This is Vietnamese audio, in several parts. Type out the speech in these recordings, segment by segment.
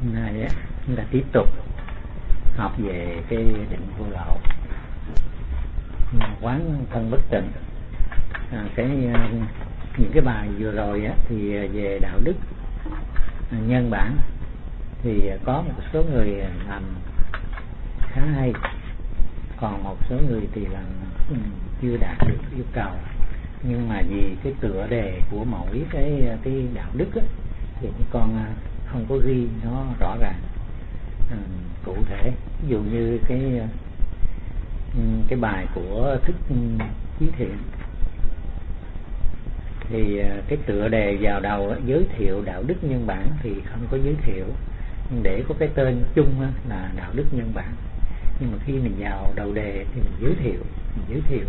Hôm nay á, chúng ta tiếp tục học về cái định vô lậu, quán thân bất tịnh. Những cái bài vừa rồi á, thì về đạo đức nhân bản thì có một số người làm khá hay, còn một số người thì làm chưa đạt được yêu cầu. Nhưng mà vì cái tựa đề của mỗi cái đạo đức á, thì con không có ghi nó rõ ràng cụ thể. Ví dụ như cái bài của Thích Chí Thiện thì cái tựa đề vào đầu đó, giới thiệu đạo đức nhân bản thì không có giới thiệu, để có cái tên chung đó, là đạo đức nhân bản. Nhưng mà khi mình vào đầu đề thì mình giới thiệu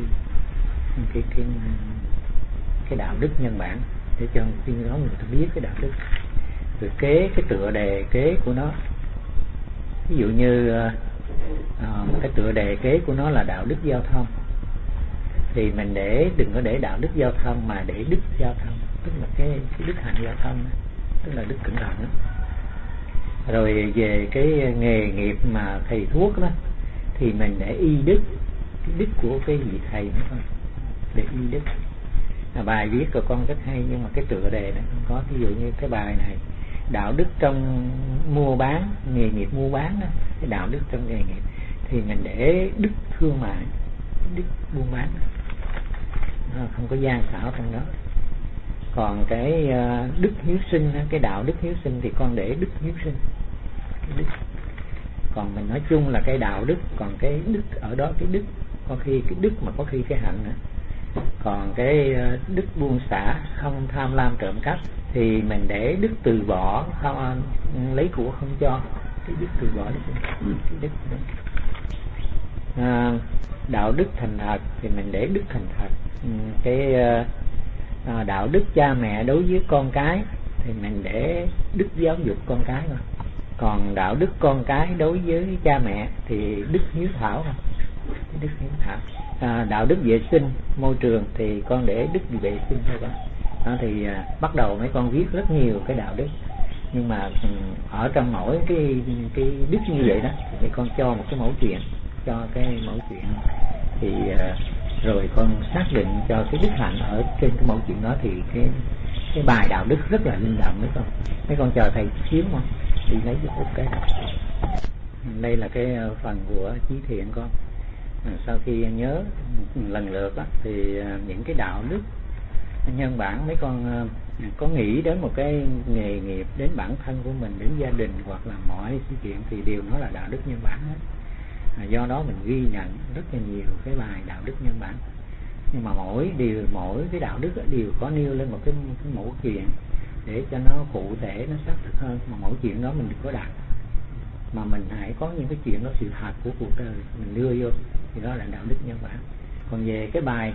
cái đạo đức nhân bản để cho khi đó mình biết cái đạo đức. Rồi cái tựa đề kế của nó, ví dụ như cái tựa đề kế của nó là đạo đức giao thông, thì mình đừng có để đạo đức giao thông mà để đức giao thông, tức là cái đức hạnh giao thông, tức là đức cẩn thận đó. Rồi về cái nghề nghiệp mà thầy thuốc đó thì mình để y đức, cái đức của cái vị thầy nữa thôi, để y đức. Bài viết của con rất hay nhưng mà cái tựa đề nó không có. Ví dụ như cái bài này, đạo đức trong mua bán, nghề nghiệp mua bán đó, cái đạo đức trong nghề nghiệp thì mình để đức thương mại, đức buôn bán, không có gian xảo trong đó. Còn cái đức hiếu sinh, cái đạo đức hiếu sinh thì con để đức hiếu sinh, cái đức. Còn mình nói chung là cái đạo đức, còn cái đức ở đó, cái đức có khi cái đức mà có khi cái hạnh nữa. Còn cái đức buông xả, không tham lam trộm cắp thì mình để đức từ bỏ, không lấy của không cho, cái đức từ bỏ, cái đức. Đạo đức thành thật thì mình để đức thành thật. Cái đạo đức cha mẹ đối với con cái thì mình để đức giáo dục con cái thôi. Còn đạo đức con cái đối với cha mẹ thì đức hiếu thảo thôi, đức hiếu thảo. Đạo đức vệ sinh môi trường thì con để đức vệ sinh thôi con. Đó thì bắt đầu mấy con viết rất nhiều cái đạo đức, nhưng mà ở trong mỗi cái đức như vậy đó thì con cho một cái mẫu chuyện, cho cái mẫu chuyện thì rồi con xác định cho cái đức hạnh ở trên cái mẫu chuyện đó, thì cái bài đạo đức rất là linh động. Mấy con chờ thầy xíu mà đi lấy giúp cái đạo. Đây là cái phần của Chí Thiện con. Sau khi nhớ lần lượt đó, thì những cái đạo đức nhân bản mấy con có nghĩ đến một cái nghề nghiệp, đến bản thân của mình, đến gia đình hoặc là mọi sự kiện thì đều nó là đạo đức nhân bản hết. Do đó mình ghi nhận rất là nhiều cái bài đạo đức nhân bản, nhưng mà mỗi cái đạo đức đều có nêu lên một cái mẫu chuyện để cho nó cụ thể, nó xác thực hơn. Mà mẫu chuyện đó mình đừng có đặt, mà mình hãy có những cái chuyện đó sự thật của cuộc đời mình đưa vô, thì đó là đạo đức nhân bản. Còn về cái bài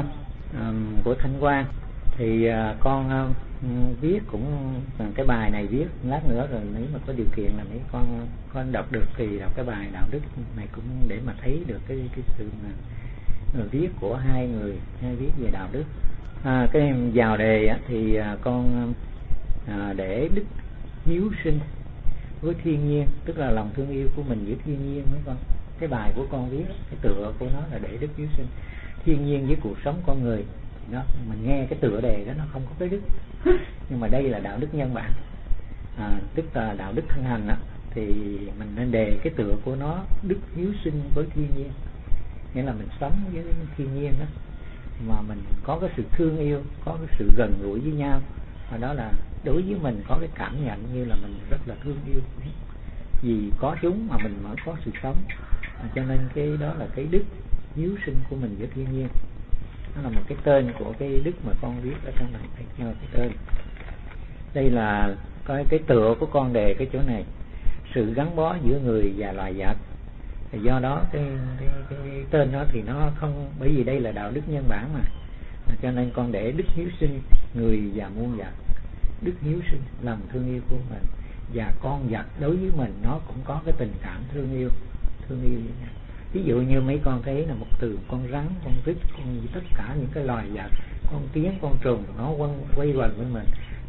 của Thanh Quang thì con viết cũng cái bài này viết lát nữa, rồi nếu mà có điều kiện là mấy con đọc được thì đọc cái bài đạo đức này cũng để mà thấy được cái sự viết của hai người viết về đạo đức. Cái vào đề thì con để đức hiếu sinh với thiên nhiên, tức là lòng thương yêu của mình với thiên nhiên mấy con. Cái bài của con viết, cái tựa của nó là để đức hiếu sinh thiên nhiên với cuộc sống con người. Đó, mình nghe cái tựa đề đó nó không có cái đức, nhưng mà đây là đạo đức nhân bản, tức là đạo đức thân hành đó, thì mình nên đề cái tựa của nó đức hiếu sinh với thiên nhiên, nghĩa là mình sống với thiên nhiên đó mà mình có cái sự thương yêu, có cái sự gần gũi với nhau, và đó là đối với mình có cái cảm nhận như là mình rất là thương yêu, vì có chúng mà mình mới có sự sống. Cho nên cái đó là cái đức hiếu sinh của mình với thiên nhiên. Nó là một cái tên của cái đức mà con viết ở trong này, cái tên. Đây là cái tựa của con đề cái chỗ này, sự gắn bó giữa người và loài vật. Thì do đó cái tên đó thì nó không, bởi vì đây là đạo đức nhân bản mà, cho nên con để đức hiếu sinh người và muôn vật. Đức hiếu sinh lòng thương yêu của mình, và con vật đối với mình nó cũng có cái tình cảm thương yêu với nhau. Ví dụ như mấy con thấy là một từ con rắn, con vít, tất cả những cái loài vật, con kiến, con trùng nó quay quần với mình,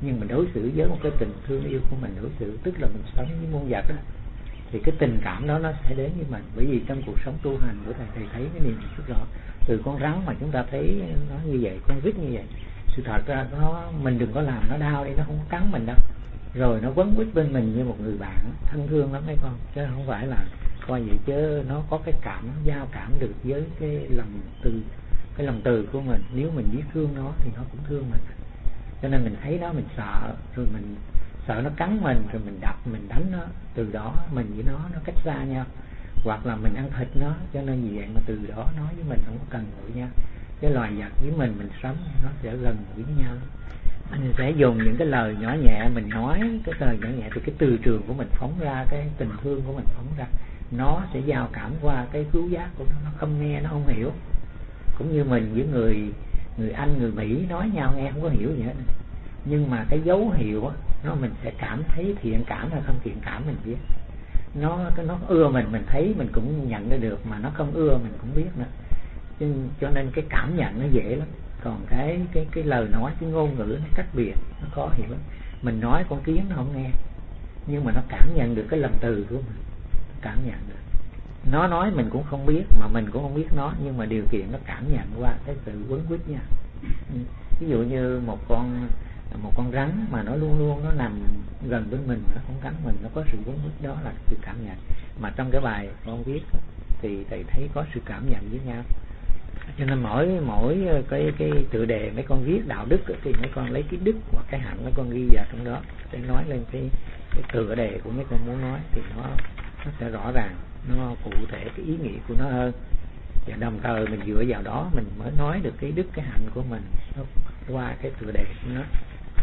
nhưng mà đối xử với một cái tình thương yêu của mình, đối xử tức là mình sống với muôn vật đó, thì cái tình cảm đó nó sẽ đến với mình. Bởi vì trong cuộc sống tu hành của thầy thấy cái điều này rất rõ. Từ con rắn mà chúng ta thấy nó như vậy, con rít như vậy, sự thật ra mình đừng có làm nó đau đi, nó không cắn mình đâu, rồi nó quấn quýt bên mình như một người bạn thân thương lắm mấy con, chứ không phải là coi vậy, chứ nó có cái giao cảm được với cái lòng từ của mình. Nếu mình biết thương nó thì nó cũng thương mình, cho nên mình thấy nó mình sợ, rồi mình sợ nó cắn mình, rồi mình đập mình đánh nó, từ đó mình với nó cách xa nhau, hoặc là mình ăn thịt nó. Cho nên vì vậy mà từ đó nói với mình không có cần gũi nhau. Cái loài vật với mình sống nó sẽ gần gũi với nhau. Mình sẽ dùng những cái lời nhỏ nhẹ, mình nói cái lời nhỏ nhẹ thì cái từ trường của mình phóng ra, cái tình thương của mình phóng ra, nó sẽ giao cảm qua cái khứu giác của nó không nghe, nó không hiểu. Cũng như mình với người Anh, người Mỹ nói nhau nghe không có hiểu gì hết, nhưng mà cái dấu hiệu á, mình sẽ cảm thấy thiện cảm hay không thiện cảm mình biết. Nó ưa mình thấy mình cũng nhận ra được, mà nó không ưa mình cũng biết nữa. Cho nên cái cảm nhận nó dễ lắm. Còn cái lời nói, cái ngôn ngữ nó cách biệt, nó khó hiểu lắm. Mình nói con kiến nó không nghe, nhưng mà nó cảm nhận được cái lòng từ của mình, cảm nhận được. Nó nói mình cũng không biết, mà mình cũng không biết nó, nhưng mà điều kiện nó cảm nhận qua cái sự quấn quýt nha. Ví dụ như một con rắn mà nó luôn luôn nó nằm gần bên mình mà nó không cắn mình, nó có sự quấn quýt, đó là sự cảm nhận. Mà trong cái bài con viết thì thầy thấy có sự cảm nhận với nhau. Cho nên mỗi cái tựa đề mấy con viết đạo đức thì mấy con lấy cái đức hoặc cái hạnh mấy con ghi vào trong đó để nói lên cái tựa đề của mấy con muốn nói, thì nó sẽ rõ ràng, nó cụ thể cái ý nghĩa của nó hơn. Và đồng thời mình dựa vào đó mình mới nói được cái đức cái hạnh của mình qua cái tựa đề của nó.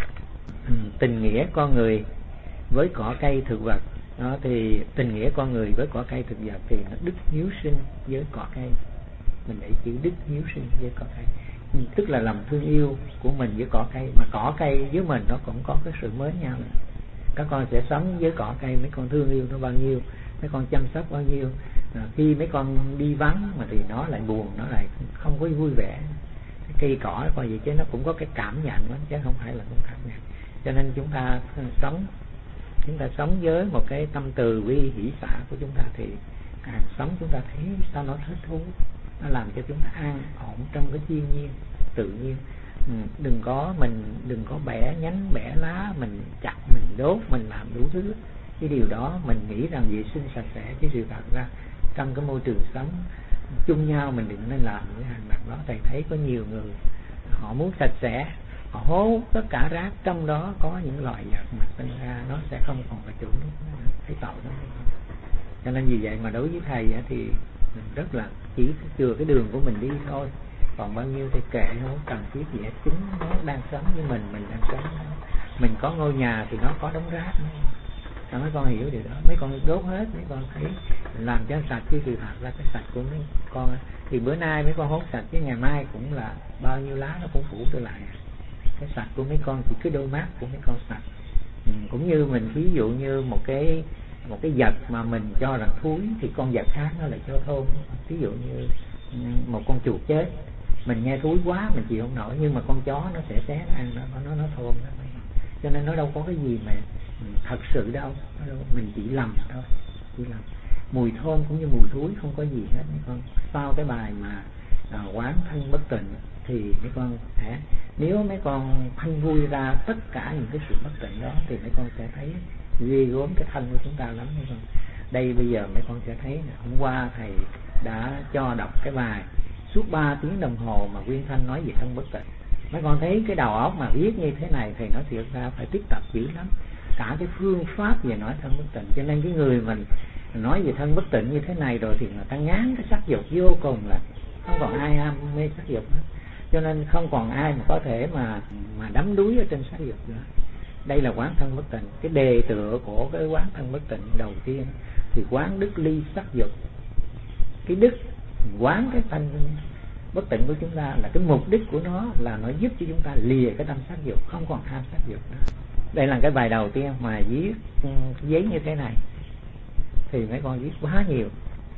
Tình nghĩa con người với cỏ cây thực vật đó, thì tình nghĩa con người với cỏ cây thực vật thì nó đức hiếu sinh với cỏ cây. Mình để chữ đức hiếu sinh với cỏ cây, tức là lòng thương yêu của mình với cỏ cây, mà cỏ cây với mình nó cũng có cái sự mến nhau này. Các con sẽ sống với cỏ cây, mấy con thương yêu nó bao nhiêu, mấy con chăm sóc bao nhiêu. Khi mấy con đi vắng mà thì nó lại buồn, nó lại không có vui vẻ. Cái cây cỏ coi vậy chứ nó cũng có cái cảm nhận đó, chứ không phải là không cảm nhận. Cho nên chúng ta sống với một cái tâm từ bi hỷ xả của chúng ta thì càng sống chúng ta thấy sao nó thích thú, nó làm cho chúng ta an ổn trong cái thiên nhiên tự nhiên. Đừng có bẻ nhánh bẻ lá, mình chặt mình đốt, mình làm đủ thứ. Cái điều đó mình nghĩ rằng vệ sinh sạch sẽ, chứ sự thật ra trong cái môi trường sống chung nhau mình đừng nên làm những hành động đó. Thầy thấy có nhiều người họ muốn sạch sẽ, họ hốt tất cả rác, trong đó có những loài vật mà sinh ra nó sẽ không còn là chủ nữa, thấy tội lắm. Cho nên vì vậy mà đối với thầy thì mình rất là chỉ chừa cái đường của mình đi thôi, còn bao nhiêu thì kệ, không cần thiết gì hết. Chúng nó đang sống với mình đang sống. Mình có ngôi nhà thì nó có đống rác nữa. Mấy con hiểu điều đó, mấy con đốt hết, mấy con thấy làm cho sạch, chứ sự thật ra cái sạch của mấy con thì bữa nay mấy con hốt sạch, chứ ngày mai cũng là bao nhiêu lá nó cũng phủ trở lại. Cái sạch của mấy con chỉ cái đôi mắt của mấy con sạch. Cũng như mình ví dụ như một cái vật mà mình cho rằng thúi thì con vật khác nó lại cho thơm. Ví dụ như một con chuột chết, mình nghe thúi quá mình chịu không nổi, nhưng mà con chó nó sẽ xé ăn nó thơm đó. Cho nên nó đâu có cái gì mà thật sự đâu, mình chỉ lầm thôi, chỉ lầm. Mùi thơm cũng như mùi thúi không có gì hết mấy con. Sau cái bài mà quán thân bất tịnh thì mấy con nếu mấy con phanh vui ra tất cả những cái sự bất tịnh đó thì mấy con sẽ thấy ghê gớm cái thân của chúng ta lắm mấy con. Đây bây giờ mấy con sẽ thấy hôm qua thầy đã cho đọc cái bài suốt 3 tiếng đồng hồ mà Nguyên Thanh nói về thân bất tịnh. Mấy con thấy cái đầu óc mà viết như thế này thì nó thiệt ra phải tiếp tập dữ lắm, cả cái phương pháp về nói thân bất tịnh. Cho nên cái người mình nói về thân bất tịnh như thế này rồi thì người ta ngán cái sắc dục vô cùng, là không còn ai ham mê sắc dục nữa. Cho nên không còn ai mà có thể mà đắm đuối ở trên sắc dục nữa. Đây là quán thân bất tịnh. Cái đề tựa của cái quán thân bất tịnh đầu tiên thì quán đức ly sắc dục. Cái đức quán cái thân bất tịnh của chúng ta là cái mục đích của nó là nó giúp cho chúng ta lìa cái tâm sắc dục, không còn ham sắc dục nữa. Đây là cái bài đầu tiên mà viết giấy như thế này thì mấy con viết quá nhiều.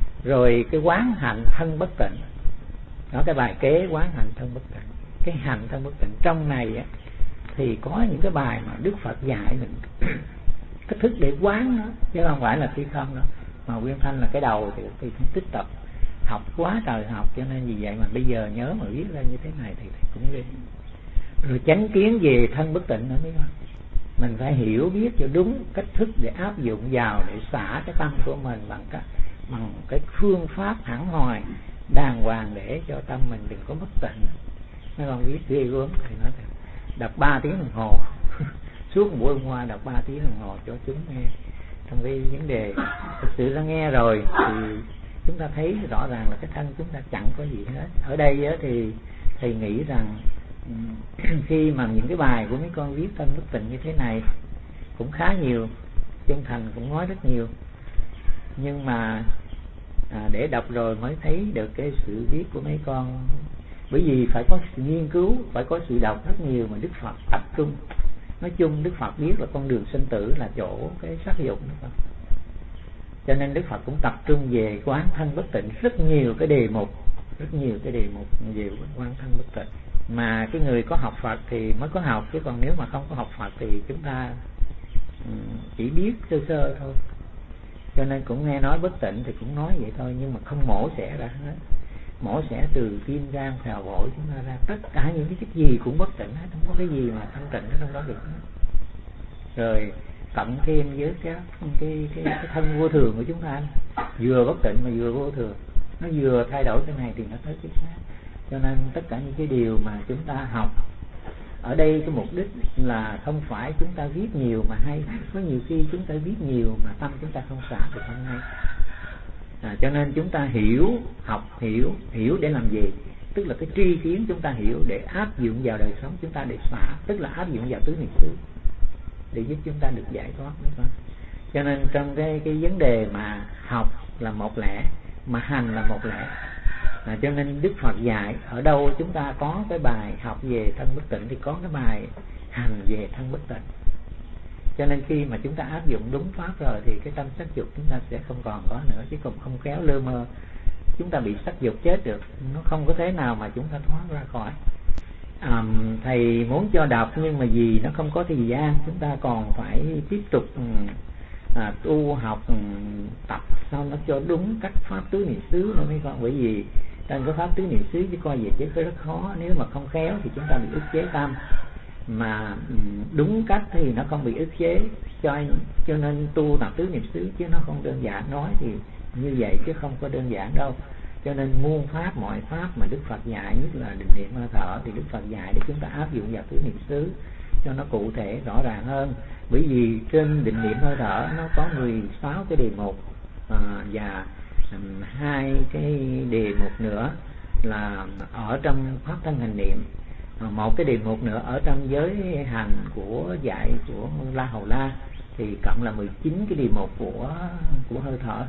Rồi cái quán hạnh thân bất tịnh đó, cái bài kế quán hạnh thân bất tịnh. Cái hạnh thân bất tịnh trong này á, thì có những cái bài mà Đức Phật dạy mình cách thức để quán nó, chứ không phải là phi không đâu. Mà Nguyên Thanh là cái đầu thì cũng tích tập học quá trời học, cho nên vì vậy mà bây giờ nhớ mà viết ra như thế này thì cũng ghê. Rồi chánh kiến về thân bất tịnh nữa mấy con, mình phải hiểu biết cho đúng cách thức để áp dụng vào để xả cái tâm của mình bằng cái phương pháp hẳn hoài đàng hoàng để cho tâm mình đừng có bất tịnh. Mấy con viết ghê gớm thì nói thật, đọc 3 tiếng đồng hồ suốt buổi hôm qua đọc 3 tiếng đồng hồ cho chúng nghe trong cái vấn đề. Thực sự là nghe rồi thì chúng ta thấy rõ ràng là cái thân chúng ta chẳng có gì hết. Ở đây thì thầy nghĩ rằng khi mà những cái bài của mấy con viết thân bất tịnh như thế này cũng khá nhiều, Chân Thành cũng nói rất nhiều, nhưng mà để đọc rồi mới thấy được cái sự viết của mấy con. Bởi vì phải có sự nghiên cứu, phải có sự đọc rất nhiều mà Đức Phật tập trung. Nói chung Đức Phật biết là con đường sinh tử là chỗ cái sắc dục đó, cho nên Đức Phật cũng tập trung về quán thân bất tịnh rất nhiều cái đề mục về quán thân bất tịnh. Mà cái người có học Phật thì mới có học, chứ còn nếu mà không có học Phật thì chúng ta chỉ biết sơ sơ thôi. Cho nên cũng nghe nói bất tịnh thì cũng nói vậy thôi, nhưng mà không mổ xẻ ra hết. Mổ xẻ từ tim gan phèo phổi chúng ta ra, tất cả những cái chất gì cũng bất tịnh hết, không có cái gì mà thanh tịnh ở trong đó được hết. Rồi cộng thêm với cái thân vô thường của chúng ta, vừa bất tịnh mà vừa vô thường, nó vừa thay đổi cái này thì nó tới cái khác. Cho nên tất cả những cái điều mà chúng ta học ở đây, cái mục đích là không phải chúng ta viết nhiều mà hay. Có nhiều khi chúng ta viết nhiều mà tâm chúng ta không xả được không hay. Cho nên chúng ta hiểu để làm gì? Tức là cái tri kiến chúng ta hiểu để áp dụng vào đời sống chúng ta để xả, tức là áp dụng vào tứ niệm xứ để giúp chúng ta được giải thoát. Cho nên trong cái vấn đề mà học là một lẽ, mà hành là một lẽ. Cho nên Đức Phật dạy ở đâu chúng ta có cái bài học về thân bất tịnh thì có cái bài hành về thân bất tịnh. Cho nên khi mà chúng ta áp dụng đúng pháp rồi thì cái tâm sắc dục chúng ta sẽ không còn có nữa, chứ còn không khéo lơ mơ chúng ta bị sắc dục chết được, nó không có thế nào mà chúng ta thoát ra khỏi. Thầy muốn cho đọc nhưng mà vì nó không có thời gian, chúng ta còn phải tiếp tục tu học tập sao nó cho đúng cách pháp tứ niệm xứ nữa mấy con. Bởi vì trong cái pháp tứ niệm xứ chứ coi về chứ rất khó, nếu mà không khéo thì chúng ta bị ức chế tâm, mà đúng cách thì nó không bị ức chế. Cho nên tu tập tứ niệm xứ chứ nó không đơn giản, nói thì như vậy chứ không có đơn giản đâu. Cho nên muôn pháp mọi pháp mà Đức Phật dạy, nhất là định niệm hơi thở, thì Đức Phật dạy để chúng ta áp dụng vào tứ niệm xứ cho nó cụ thể rõ ràng hơn. Bởi vì trên định niệm hơi thở nó có 16 cái đề mục, và 2 cái đề mục nữa là ở trong pháp thân hành niệm, một cái đề mục nữa ở trong giới hành của dạy của La Hầu La, thì cộng là 19 cái đề mục của hơi thở.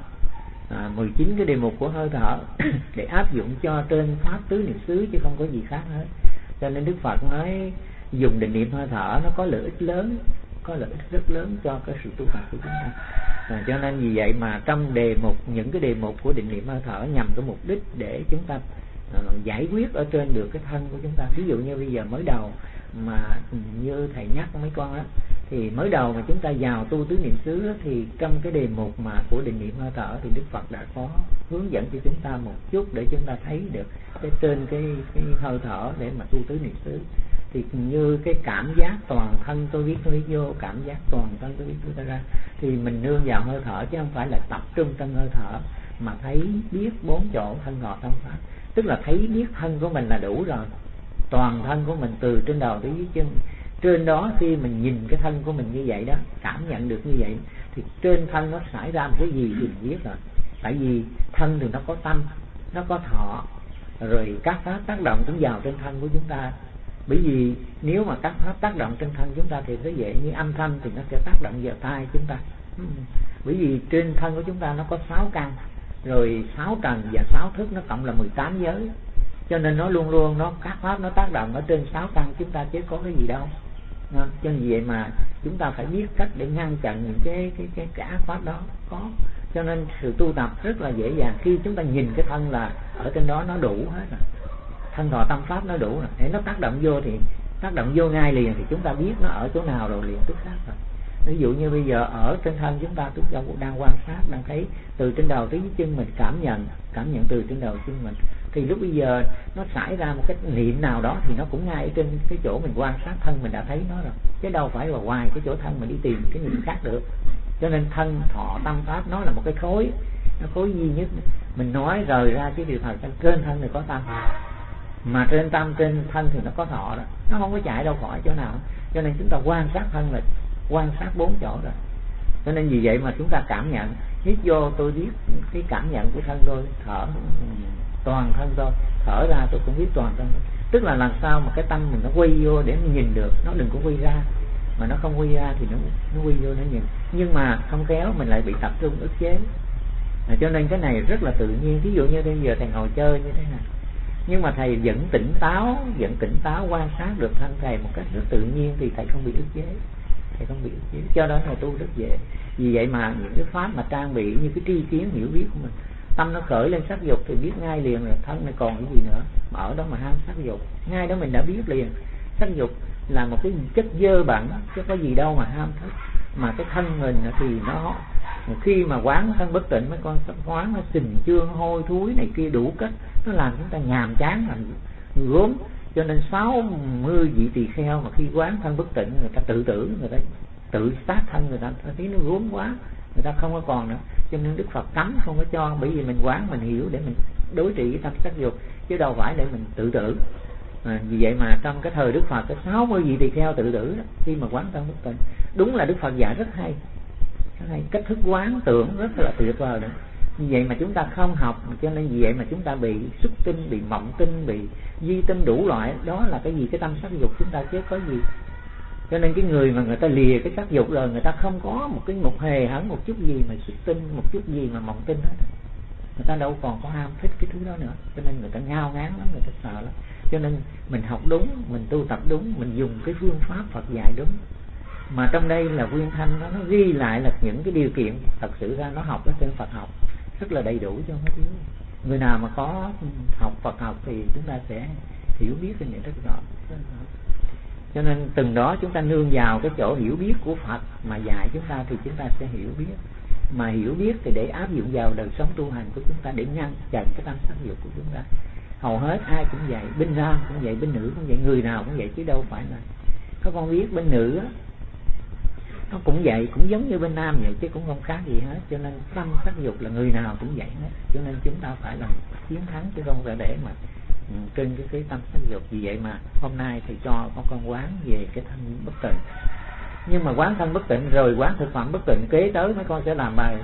19 cái đề mục của hơi thở để áp dụng cho trên pháp tứ niệm xứ chứ không có gì khác hết. Cho nên Đức Phật nói dùng định niệm hơi thở nó có lợi ích lớn, có lợi ích rất lớn cho cái sự tu tập của chúng ta. Cho nên vì vậy mà trong đề mục, những cái đề mục của định niệm hơi thở nhằm cái mục đích để chúng ta giải quyết ở trên được cái thân của chúng ta. Ví dụ như bây giờ mới đầu mà như thầy nhắc mấy con á, thì mới đầu mà chúng ta vào tu tứ niệm xứ á, thì trong cái đề mục mà của định niệm hơi thở thì Đức Phật đã có hướng dẫn cho chúng ta một chút để chúng ta thấy được cái trên cái hơi thở để mà tu tứ niệm xứ. Thì như cái cảm giác toàn thân tôi biết vô, cảm giác toàn thân tôi biết tôi ra, thì mình nương vào hơi thở chứ không phải là tập trung trong hơi thở, mà thấy biết 4 chỗ thân ngọ tâm pháp. Tức là thấy biết thân của mình là đủ rồi, toàn thân của mình từ trên đầu tới dưới chân. Trên đó khi mình nhìn cái thân của mình như vậy đó, cảm nhận được như vậy, thì trên thân nó xảy ra một cái gì thì mình biết rồi. Tại vì thân thì nó có tâm, nó có thọ, rồi các pháp tác động cũng vào trên thân của chúng ta. Bởi vì nếu mà các pháp tác động trên thân chúng ta thì thế vậy, như âm thanh thì nó sẽ tác động vào tai chúng ta. Bởi vì trên thân của chúng ta nó có 6 căn, rồi 6 trần và 6 thức, nó cộng là 18 giới. Cho nên nó luôn luôn các pháp nó tác động ở trên 6 căn chúng ta chứ có cái gì đâu. Cho nên vậy mà chúng ta phải biết cách để ngăn chặn những cái ác pháp đó có. Cho nên sự tu tập rất là dễ dàng. Khi chúng ta nhìn cái thân là ở trên đó nó đủ hết rồi, thân thọ tâm pháp nó đủ rồi, để nó tác động vô thì tác động vô ngay liền thì chúng ta biết nó ở chỗ nào rồi liền tức khắc rồi. Ví dụ như bây giờ ở trên thân chúng ta đang quan sát, đang thấy từ trên đầu tới dưới chân mình, cảm nhận từ trên đầu chân mình, thì lúc bây giờ nó xảy ra một cái niệm nào đó thì nó cũng ngay ở trên cái chỗ mình quan sát thân mình đã thấy nó rồi, chứ đâu phải là ngoài cái chỗ thân mình đi tìm cái niệm khác được. Cho nên thân thọ tâm pháp nó là một cái khối, nó khối duy nhất. Mình nói rời ra cái điều thật trên thân thì có tâm, mà trên tâm trên thân thì nó có thọ đó, nó không có chạy đâu khỏi chỗ nào. Cho nên chúng ta quan sát thân là quan sát 4 chỗ rồi. Cho nên vì vậy mà chúng ta cảm nhận, hít vô tôi biết cái cảm nhận của thân tôi, thở toàn thân tôi, thở ra tôi cũng biết toàn thân. Tức là làm sao mà cái tâm mình nó quy vô để mình nhìn được, nó đừng có quy ra, mà nó không quy ra thì nó quy vô nó nhìn. Nhưng mà không kéo mình lại bị tập trung ức chế. Cho nên cái này rất là tự nhiên. Ví dụ như bây giờ thầy ngồi chơi như thế này, nhưng mà thầy vẫn tỉnh táo quan sát được thân thầy một cách rất tự nhiên thì thầy không bị ức chế. Cho đó thầy tu rất dễ. Vì vậy mà những cái pháp mà trang bị như cái tri kiến hiểu biết của mình, tâm nó khởi lên sắc dục thì biết ngay liền là thân này còn cái gì nữa, mà ở đó mà ham sắc dục, ngay đó mình đã biết liền. Sắc dục là một cái chất dơ bẩn chứ có gì đâu mà ham thích. Mà cái thân mình thì nó khi mà quán thân bất tịnh, mấy con quán nó sình chương hôi thối này kia đủ cách, nó làm chúng ta nhàm chán, làm gốm. Cho nên 60 vị tỳ kheo mà khi quán thân bất tịnh, người ta tự tử, người ta tự sát thân, người ta thấy nó gốm quá, người ta không có còn nữa. Cho nên Đức Phật cấm không có cho, bởi vì mình quán mình hiểu để mình đối trị với tâm sắc dục, chứ đâu phải để mình tự tử. Vì vậy mà trong cái thời Đức Phật có 60 vị tỳ kheo tự tử đó, khi mà quán thân bất tịnh. Đúng là Đức Phật dạy rất hay, cách thức quán tưởng rất là tuyệt vời nữa. Vì vậy mà chúng ta không học, cho nên vì vậy mà chúng ta bị xuất tinh, bị mộng tinh, bị di tinh đủ loại. Đó là cái gì? Cái tâm sắc dục chúng ta chứ có gì. Cho nên cái người mà người ta lìa cái sắc dục rồi, người ta không có một hề hấn một chút gì mà xuất tinh, một chút gì mà mộng tinh hết. Người ta đâu còn có ham thích cái thứ đó nữa. Cho nên người ta ngao ngán lắm, người ta sợ lắm. Cho nên mình học đúng, mình tu tập đúng, mình dùng cái phương pháp Phật dạy đúng. Mà trong đây là Nguyên Thanh nó ghi lại là những cái điều kiện thật sự ra nó học ở trên Phật học rất là đầy đủ cho mấy đứa. Người nào mà có học Phật học thì chúng ta sẽ hiểu biết cái này rất rõ. Cho nên từng đó chúng ta nương vào cái chỗ hiểu biết của Phật mà dạy chúng ta thì chúng ta sẽ hiểu biết. Mà hiểu biết thì để áp dụng vào đời sống tu hành của chúng ta, để ngăn chặn cái tâm sắc dục của chúng ta. Hầu hết ai cũng vậy, bên nam cũng vậy, bên nữ cũng vậy, người nào cũng vậy, chứ đâu phải là có con biết bên nữ á, nó cũng vậy, cũng giống như bên nam vậy chứ cũng không khác gì hết. Cho nên tâm sắc dục là người nào cũng vậy hết. Cho nên chúng ta phải làm chiến thắng chứ không phải để mà trên cái tâm sắc dục. Vì vậy mà hôm nay thì cho con quán về cái thân bất tịnh. Nhưng mà quán thân bất tịnh rồi quán thực phẩm bất tịnh, kế tới mấy con sẽ làm bài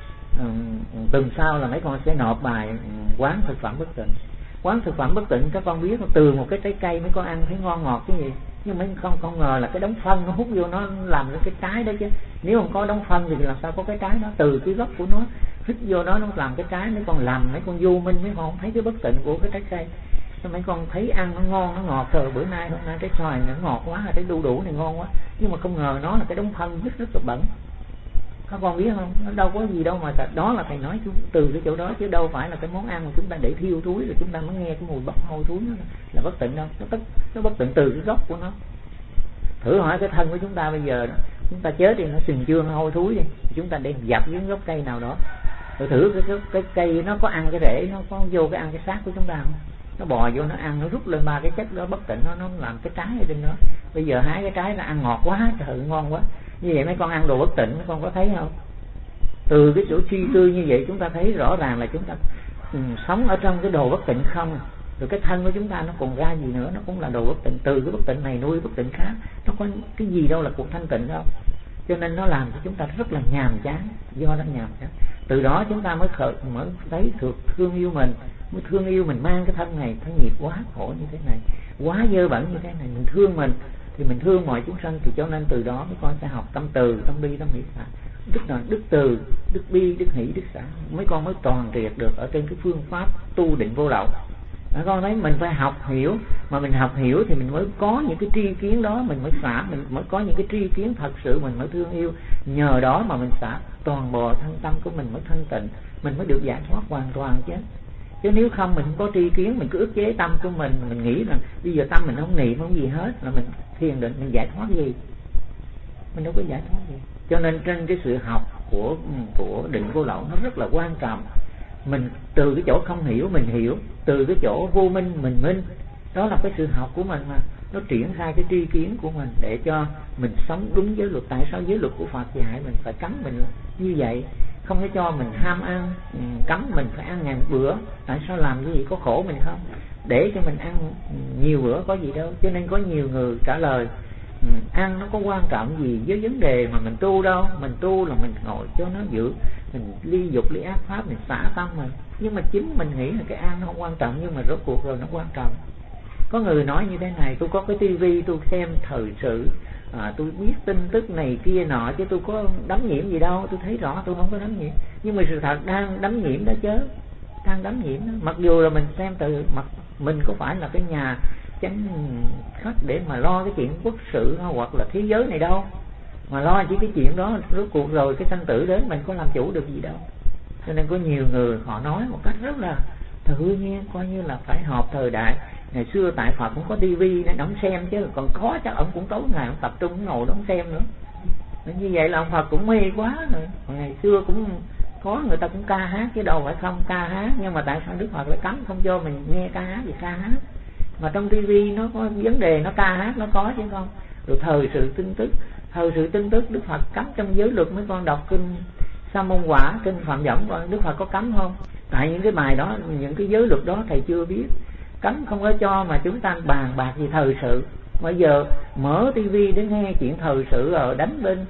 tuần sau là mấy con sẽ nộp bài quán thực phẩm bất tịnh. Quán thực phẩm bất tịnh các con biết từ một cái trái cây mấy con ăn thấy ngon ngọt cái gì, nhưng mấy không ngờ là cái đống phân nó hút vô nó làm cái trái đó chứ. Nếu không có đống phân thì làm sao có cái trái đó, từ cái gốc của nó hít vô nó làm cái trái. Mấy con làm mấy con vô minh, mấy con không thấy cái bất tịnh của cái trái cây. Mấy con thấy ăn nó ngon, nó ngọt, rồi hôm nay trái xoài nó ngọt quá, trái đu đủ này ngon quá, nhưng mà không ngờ nó là cái đống phân rất là bẩn. Các con biết không, nó đâu có gì đâu mà đó là thầy nói từ cái chỗ đó, chứ đâu phải là cái món ăn mà chúng ta để thiêu thúi rồi chúng ta mới nghe cái mùi bốc hôi thúi nó là bất tịnh đâu. Nó bất tịnh từ cái gốc của nó. Thử hỏi cái thân của chúng ta bây giờ chúng ta chết thì nó sình chương hôi thúi đi, chúng ta đem dập với gốc cây nào đó, rồi thử cái cây nó có ăn cái rễ, nó có vô cái ăn cái xác của chúng ta không? Nó bò vô nó ăn, nó rút lên ba cái chất đó bất tịnh, nó làm cái trái ở trên đó. Bây giờ hái cái trái ra ăn ngọt quá, trời ngon quá. Như vậy mấy con ăn đồ bất tịnh, mấy con có thấy không? Từ cái chỗ chi tư như vậy chúng ta thấy rõ ràng là chúng ta sống ở trong cái đồ bất tịnh không. Rồi cái thân của chúng ta nó còn ra gì nữa, nó cũng là đồ bất tịnh. Từ cái bất tịnh này nuôi bất tịnh khác, nó có cái gì đâu là cuộc thanh tịnh đâu. Cho nên nó làm cho chúng ta rất là nhàm chán, do nó nhàm chán. Từ đó chúng ta mới thấy thương yêu mình, mới thương yêu mình mang cái thân này, thân nghiệp quá khổ như thế này, quá dơ bẩn như thế này, mình thương mình thì mình thương mọi chúng sanh. Thì cho nên từ đó mấy con sẽ học tâm từ, tâm bi, tâm hỷ xả. Đức từ, đức bi, đức hỷ, đức xả, mấy con mới toàn triệt được ở trên cái phương pháp tu định vô lậu. Con thấy mình phải học hiểu, mà mình học hiểu thì mình mới có những cái tri kiến đó, mình mới xả, mình mới có những cái tri kiến thật sự, mình mới thương yêu. Nhờ đó mà mình xả toàn bộ thân tâm của mình mới thanh tịnh, mình mới được giải thoát hoàn toàn chứ. Chứ nếu không mình không có tri kiến, mình cứ ức chế tâm của mình nghĩ rằng bây giờ tâm mình không niệm không gì hết, là mình thiền định mình giải thoát gì? Mình đâu có giải thoát gì. Cho nên trên cái sự học của Định Cô Lậu nó rất là quan trọng. Mình từ cái chỗ không hiểu mình hiểu, từ cái chỗ vô minh mình minh. Đó là cái sự học của mình mà. Nó triển khai cái tri kiến của mình để cho mình sống đúng giới luật. Tại sao giới luật của Phật dạy mình phải cấm mình như vậy? Không có cho mình ham ăn, cấm mình phải ăn ngàn bữa. Tại sao làm cái gì có khổ mình không? Để cho mình ăn nhiều bữa có gì đâu. Cho nên có nhiều người trả lời ăn nó có quan trọng gì với vấn đề mà mình tu đâu. Mình tu là mình ngồi cho nó giữ, mình ly dục ly ác pháp, mình xả tâm mình. Nhưng mà chính mình nghĩ là cái ăn nó không quan trọng, nhưng mà rốt cuộc rồi nó quan trọng. Có người nói như thế này: tôi có cái tivi tôi xem thời sự, tôi biết tin tức này kia nọ, chứ tôi có đắm nhiễm gì đâu. Tôi thấy rõ tôi không có đắm nhiễm. Nhưng mà sự thật đang đắm nhiễm đó chứ, đang đắm nhiễm đó. Mặc dù là mình xem từ mặt mình có phải là cái nhà chánh khách để mà lo cái chuyện quốc sự hoặc là thế giới này đâu, mà lo chỉ cái chuyện đó. Rốt cuộc rồi cái sanh tử đến mình có làm chủ được gì đâu. Cho nên có nhiều người họ nói một cách rất là tự nhiên, coi như là phải họp thời đại. Ngày xưa tại Phật cũng có tivi để đóng xem chứ, còn có chắc ông cũng tối ngày ông tập trung ngồi đóng xem nữa. Như vậy là ông Phật cũng mê quá rồi. Ngày xưa cũng có người ta cũng ca hát chứ đâu phải không ca hát. Nhưng mà tại sao Đức Phật lại cấm không cho mình nghe ca hát? Thì ca hát mà trong tivi nó có vấn đề, nó ca hát nó có chứ không. Rồi thời sự tin tức Đức Phật cấm trong giới luật. Mấy con đọc kinh Sa Môn Quả, kinh Phạm Võng, Đức Phật có cấm không? Tại những cái bài đó, những cái giới luật đó thầy chưa biết, cấm không có cho mà chúng ta bàn bạc gì thời sự. Bây giờ mở tivi để nghe chuyện thời sự rồi đánh bên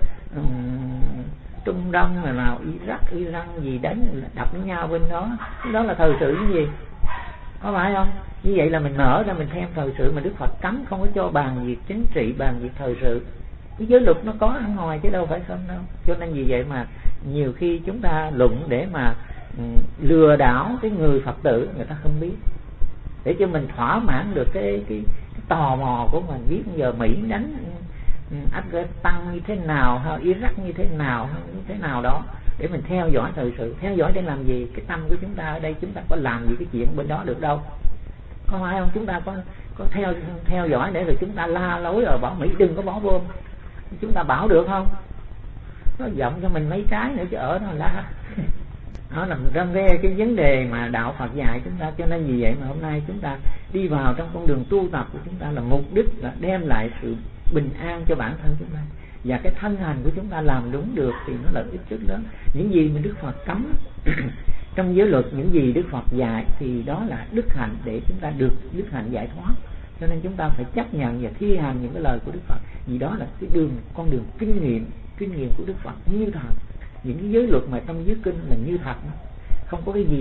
Trung Đông rồi nào Iraq, Iran gì đánh đập với nhau bên đó. Đó là thời sự cái gì? Có phải không? Như vậy là mình mở ra mình xem thời sự mà Đức Phật cấm không có cho bàn việc chính trị, bàn việc thời sự. Cái giới luật nó có ở ngoài chứ đâu phải không đâu. Cho nên vì vậy mà nhiều khi chúng ta luận để mà lừa đảo cái người Phật tử, người ta không biết, để cho mình thỏa mãn được cái tò mò của mình. Biết giờ Mỹ đánh Afghanistan như thế nào, hay Iraq như thế nào đó, để mình theo dõi thời sự. Theo dõi để làm gì? Cái tâm của chúng ta ở đây, chúng ta có làm gì cái chuyện bên đó được đâu. Có phải không? Chúng ta có theo dõi để rồi chúng ta la lối rồi bảo Mỹ đừng có bỏ bom, chúng ta bảo được không? Nó giọng cho mình mấy trái nữa chứ ở đó la. Đó là trong cái vấn đề mà đạo Phật dạy chúng ta. Cho nên vì vậy mà hôm nay chúng ta đi vào trong con đường tu tập của chúng ta là mục đích là đem lại sự bình an cho bản thân chúng ta, và cái thân hành của chúng ta làm đúng được thì nó là ích rất lớn. Những gì mà Đức Phật cấm trong giới luật, những gì Đức Phật dạy thì đó là đức hạnh để chúng ta được đức hạnh giải thoát. Cho nên chúng ta phải chấp nhận và thi hành những cái lời của Đức Phật, vì đó là cái con đường kinh nghiệm của Đức Phật như thật. Những cái giới luật mà trong giới kinh là như thật, không có cái gì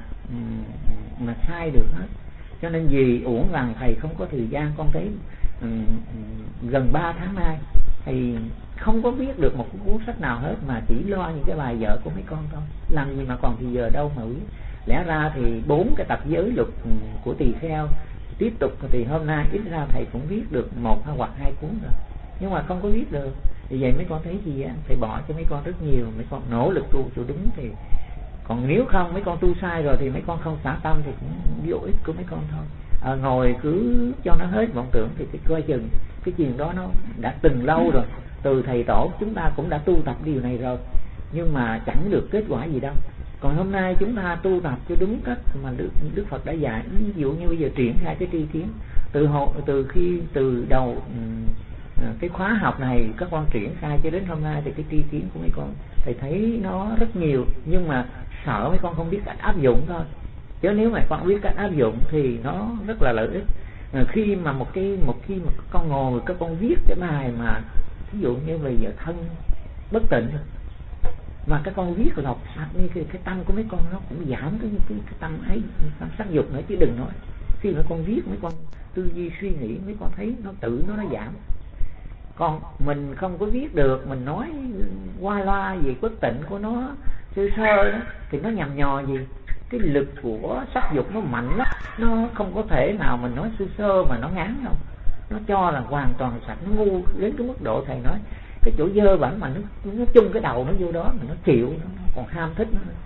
mà sai được hết. Cho nên vì uổng rằng thầy không có thời gian, con thấy gần 3 tháng nay thầy không có viết được một cuốn sách nào hết, mà chỉ lo những cái bài vở của mấy con thôi. Làm gì mà còn thì giờ đâu mà viết. Lẽ ra thì 4 cái tập giới luật của tỳ kheo tiếp tục thì hôm nay ít ra thầy cũng viết được 1 hoặc 2 cuốn rồi, nhưng mà không có viết được. Vì vậy mấy con thấy gì thầy bỏ cho mấy con rất nhiều. Mấy con nỗ lực tu cho đúng thì, còn nếu không mấy con tu sai rồi thì mấy con không xả tâm thì cũng vô ích của mấy con thôi. Ngồi cứ cho nó hết vọng tưởng thì coi chừng cái chuyện đó nó đã từng lâu rồi. Từ thầy tổ chúng ta cũng đã tu tập điều này rồi, nhưng mà chẳng được kết quả gì đâu. Còn hôm nay chúng ta tu tập cho đúng cách mà Đức Phật đã dạy. Ví dụ như bây giờ triển khai cái tri kiến từ đầu cái khóa học này các con triển khai cho đến hôm nay thì cái tri kiến của mấy con thầy thấy nó rất nhiều, nhưng mà sợ mấy con không biết cách áp dụng thôi. Chứ nếu mà con biết cách áp dụng thì nó rất là lợi ích. Khi mà một khi mà con ngồi các con viết cái bài mà ví dụ như bây giờ thân bất tịnh mà các con viết lọc sạch như cái tâm của mấy con nó cũng giảm cái tâm ấy, tâm sắc dục nữa. Chứ đừng nói khi mà con viết mấy con tư duy suy nghĩ mấy con thấy nó tự nó giảm. Còn mình không có viết được, mình nói qua loa gì bất tịnh của nó sơ sơ đó, thì nó nhằm nhò gì. Cái lực của sắc dục nó mạnh lắm, nó không có thể nào mình nói sơ sơ mà nó ngán đâu. Nó cho là hoàn toàn sạch, nó ngu đến cái mức độ thầy nói cái chỗ dơ bẩn mà nó chung cái đầu nó vô đó mà nó chịu, nó còn ham thích nó.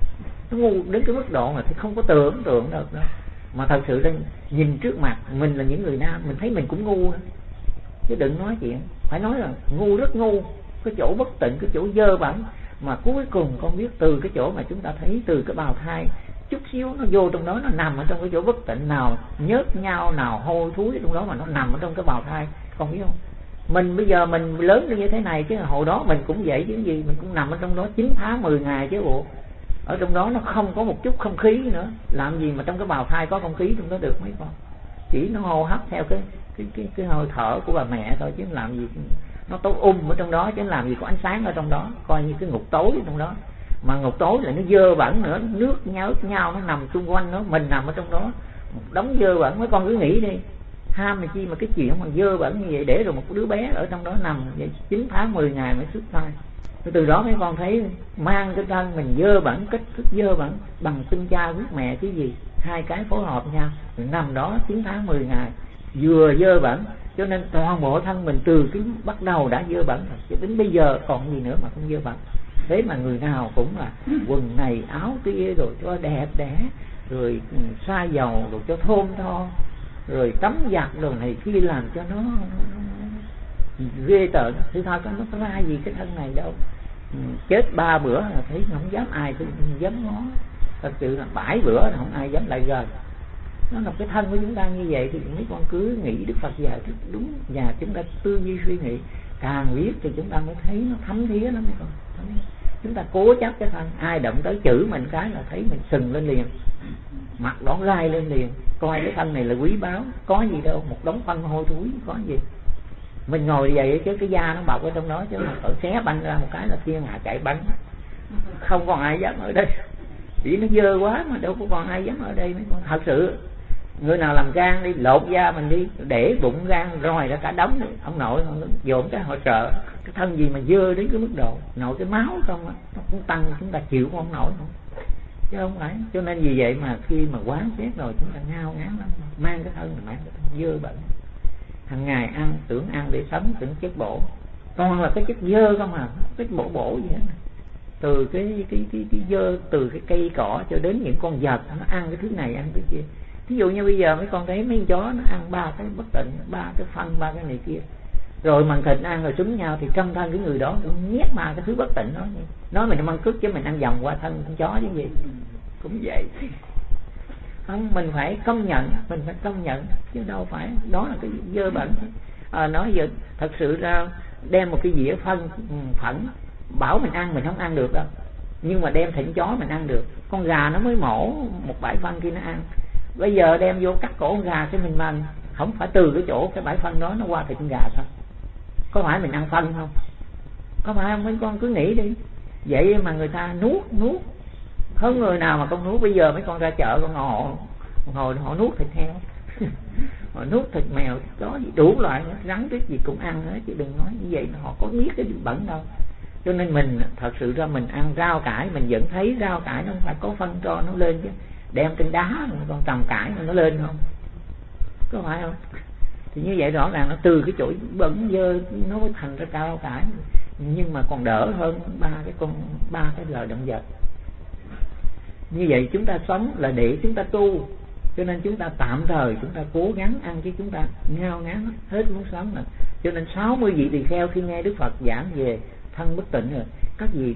nó ngu đến cái mức độ mà thì không có tưởng tượng được đâu. Mà thật sự là nhìn trước mặt mình là những người nam, mình thấy mình cũng ngu nữa. Chứ đừng nói chuyện, phải nói là ngu, rất ngu, cái chỗ bất tịnh, cái chỗ dơ bẩn. Mà cuối cùng con biết từ cái chỗ mà chúng ta thấy từ cái bào thai chút xíu nó vô trong đó, nó nằm ở trong cái chỗ bất tịnh, nào nhớt nhau, nào hôi thối trong đó mà nó nằm ở trong cái bào thai, con biết không? Mình bây giờ mình lớn như thế này chứ hồi đó mình cũng vậy chứ gì, mình cũng nằm ở trong đó 9 tháng 10 ngày chứ bộ. Ở trong đó nó không có một chút không khí nữa, làm gì mà trong cái bào thai có không khí trong đó được mấy con? Chỉ nó hô hấp theo cái hơi thở của bà mẹ thôi, chứ làm gì nó tối ở trong đó, chứ làm gì có ánh sáng ở trong đó, coi như cái ngục tối ở trong đó. Mà ngục tối là nó dơ bẩn nữa, nước nhớt nhau nó nằm xung quanh nó, mình nằm ở trong đó một đống dơ bẩn. Mấy con cứ nghĩ đi, ham là chi mà cái chuyện mà dơ bẩn như vậy, để rồi một đứa bé ở trong đó nằm vậy 9 tháng 10 ngày mới xuất thai. Từ đó mấy con thấy mang cái thân mình dơ bẩn, cách thức dơ bẩn bằng sinh cha huyết mẹ cái gì, hai cái phối hợp nhau, nằm đó 9 tháng 10 ngày vừa dơ bẩn. Cho nên toàn bộ thân mình từ cái bắt đầu đã dơ bẩn rồi, cho đến bây giờ còn gì nữa mà không dơ bẩn. Thế mà người nào cũng là quần này áo kia rồi cho đẹp đẽ, rồi xa dầu rồi cho thơm tho, rồi tắm giặt đồ này kia làm cho nó ghê tởm. Thì thôi nó có ra gì cái thân này đâu. Chết 3 bữa là thấy không dám ai cũng dám ngó. Thật sự là 7 bữa là không ai dám lại gần. Nó là cái thân của chúng ta như vậy thì mấy con cứ nghĩ Đức Phật dạy rất đúng, và chúng ta tư duy suy nghĩ càng biết thì chúng ta mới thấy nó thấm thía lắm mấy con. Chúng ta cố chấp cái thân, ai động tới chữ mình cái là thấy mình sừng lên liền, mặt đỏ gai lên liền, coi cái thân này là quý báu. Có gì đâu, một đống phân hôi thối, có gì. Mình ngồi vậy chứ cái da nó bọc ở trong đó, chứ mà ở xé banh ra một cái là thiên hạ chạy bánh, không còn ai dám ở đây. Chỉ nó dơ quá mà đâu có còn ai dám ở đây mấy con. Thật sự người nào làm gan đi, lột da mình đi, để bụng gan rồi ra cả đống đi, ông nội dồn cái họ sợ. Cái thân gì mà dơ đến cái mức độ nội cái máu không á, nó cũng tăng, chúng ta chịu không nổi không, chứ không phải. Cho nên vì vậy mà khi mà quán xét rồi chúng ta ngao ngán lắm, mang cái thân mang cái thân dơ bẩn. Hàng ngày ăn tưởng ăn để sống, tưởng chất bổ, toàn là cái chất dơ không à, chất bổ gì hết. Từ cái dơ, từ cái cây cỏ cho đến những con vật nó ăn cái thứ này ăn cái kia. Ví dụ như bây giờ mấy con thấy mấy con chó nó ăn 3 cái bất tịnh, 3 cái phân, 3 cái này kia, rồi mần thịt ăn rồi súng nhau, thì trong thân cái người đó cũng nhét 3 cái thứ bất tịnh đó. Nói mình măng cước chứ mình ăn vòng qua thân con chó chứ gì, cũng vậy. Không, mình phải công nhận, mình phải công nhận chứ đâu phải đó là cái dơ bẩn. Nói giờ thật sự ra đem một cái dĩa phân phẫn bảo mình ăn, mình không ăn được đâu, nhưng mà đem thịt chó mình ăn được. Con gà nó mới mổ một bãi phân kia nó ăn, bây giờ đem vô cắt cổ con gà cho mình ăn, không phải từ cái chỗ cái bãi phân đó nó qua thịt con gà thôi. Có phải mình ăn phân không? Có phải không? Mấy con cứ nghĩ đi. Vậy mà người ta nuốt hơn người nào mà không nuốt. Bây giờ mấy con ra chợ con họ nuốt thịt heo họ nuốt thịt mèo, thịt chó gì đủ loại, rắn tuyết gì cũng ăn hết, chứ đừng nói như vậy họ có biết cái điều bẩn đâu. Cho nên mình thật sự ra mình ăn rau cải, mình vẫn thấy rau cải nó không phải có phân cho nó lên chứ. Đem trên đá con trồng cải nó lên không? Có phải không? Thì như vậy rõ ràng nó từ cái chỗ bẩn dơ nó mới thành ra rau cải, nhưng mà còn đỡ hơn ba cái loài động vật. Như vậy chúng ta sống là để chúng ta tu, cho nên chúng ta tạm thời chúng ta cố gắng ăn, chứ chúng ta ngao ngán hết muốn sống rồi. Cho nên 60 vị tỳ kheo khi nghe Đức Phật giảng về thân bất tịnh rồi, các vị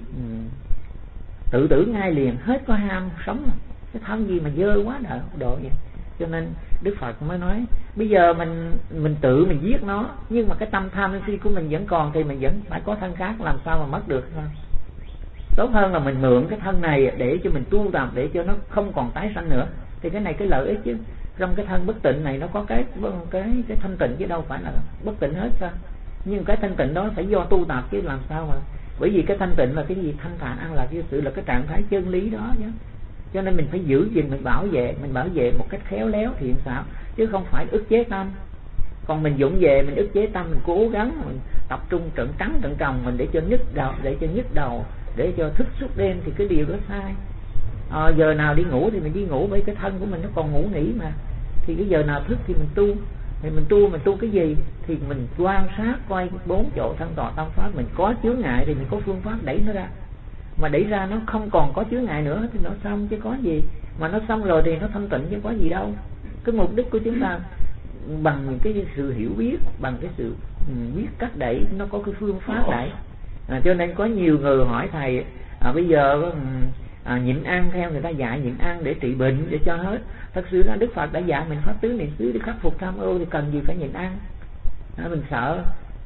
tự tử ngay liền, hết có ham sống rồi. Cái thân gì mà dơ quá độ vậy. Cho nên Đức Phật mới nói bây giờ mình tự mình giết nó, nhưng mà cái tâm tham si của mình vẫn còn, thì mình vẫn phải có thân khác, làm sao mà mất được thôi. Tốt hơn là mình mượn cái thân này để cho mình tu tập, để cho nó không còn tái sanh nữa. Thì cái này cái lợi ích chứ. Trong cái thân bất tịnh này nó có cái thanh tịnh, chứ đâu phải là bất tịnh hết sao. Nhưng cái thanh tịnh đó phải do tu tập chứ làm sao mà. Bởi vì cái thanh tịnh là cái gì? Thanh thản an lạc vô sự, là cái trạng thái chân lý đó chứ. Cho nên mình phải giữ gìn, mình bảo vệ một cách khéo léo thiện xảo, chứ không phải ức chế tâm. Còn mình dụng về mình ức chế tâm, mình cố gắng mình tập trung trận trắng trận trồng mình để cho nhức đầu, để cho thức suốt đêm, thì cái điều đó sai. Giờ nào đi ngủ thì mình đi ngủ, bởi cái thân của mình nó còn ngủ nghỉ mà. Thì cái giờ nào thức thì mình tu. Thì mình tu cái gì? Thì mình quan sát coi 4 chỗ thân tọa tâm pháp, mình có chướng ngại thì mình có phương pháp đẩy nó ra. mà đẩy ra nó không còn có chướng ngại nữa thì nó xong chứ có gì. Mà nó xong rồi thì nó thanh tịnh chứ có gì đâu. Cái mục đích của chúng ta bằng những cái sự hiểu biết, bằng cái sự biết cách đẩy, nó có cái phương pháp đẩy. Cho nên có nhiều người hỏi thầy bây giờ nhịn ăn theo người ta dạy nhịn ăn để trị bệnh, để cho hết. Thật sự là Đức Phật đã dạy mình pháp tứ niệm xứ để khắc phục tham ưu, thì cần gì phải nhịn ăn. Mình sợ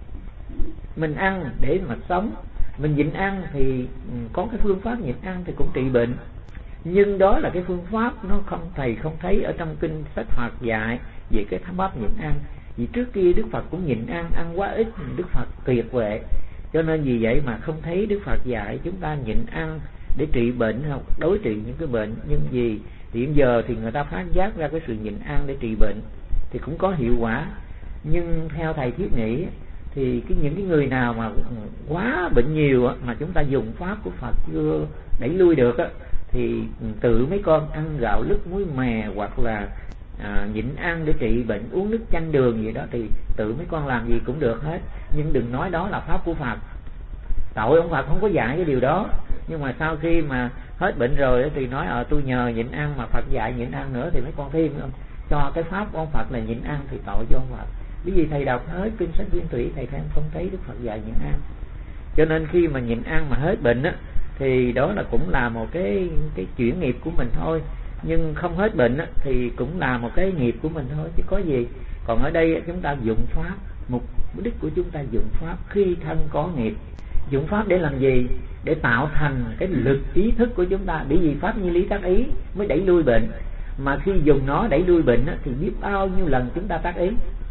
mình ăn để mà sống, mình nhịn ăn thì có cái phương pháp nhịn ăn thì cũng trị bệnh. Nhưng đó là cái phương pháp nó không, thầy không thấy ở trong kinh sách Phật dạy về cái pháp nhịn ăn. Vì trước kia Đức Phật cũng nhịn ăn, ăn quá ít, Đức Phật tuyệt huệ. Cho nên vì vậy mà không thấy Đức Phật dạy chúng ta nhịn ăn để trị bệnh, hoặc đối trị những cái bệnh. Nhưng vì hiện giờ thì người ta phát giác ra cái sự nhịn ăn để trị bệnh thì cũng có hiệu quả. Nhưng theo thầy thiết nghĩ thì những cái người nào mà quá bệnh nhiều mà chúng ta dùng pháp của Phật chưa đẩy lui được thì tự mấy con ăn gạo lứt muối mè, hoặc là nhịn ăn để trị bệnh, uống nước chanh đường gì đó thì tự mấy con làm gì cũng được hết. Nhưng đừng nói đó là pháp của Phật. Tội ông Phật không có dạy cái điều đó. Nhưng mà sau khi mà hết bệnh rồi thì nói tôi nhờ nhịn ăn mà Phật dạy nhịn ăn nữa, thì mấy con thêm cho cái pháp của ông Phật là nhịn ăn thì tội cho ông Phật. Bởi vì thầy đọc hết kinh sách Nguyên Thủy thầy không thấy Đức Phật dạy nhịn ăn. Cho nên khi mà nhịn ăn mà hết bệnh thì đó là cũng là một cái chuyển nghiệp của mình thôi. Nhưng không hết bệnh thì cũng là một cái nghiệp của mình thôi chứ có gì. Còn ở đây chúng ta dụng pháp, mục đích của chúng ta dụng pháp khi thân có nghiệp. Dụng pháp để làm gì? Để tạo thành cái lực ý thức của chúng ta. Bởi vì pháp như lý tác ý mới đẩy lui bệnh. Mà khi dùng nó đẩy lui bệnh thì biết bao nhiêu lần chúng ta tác ý.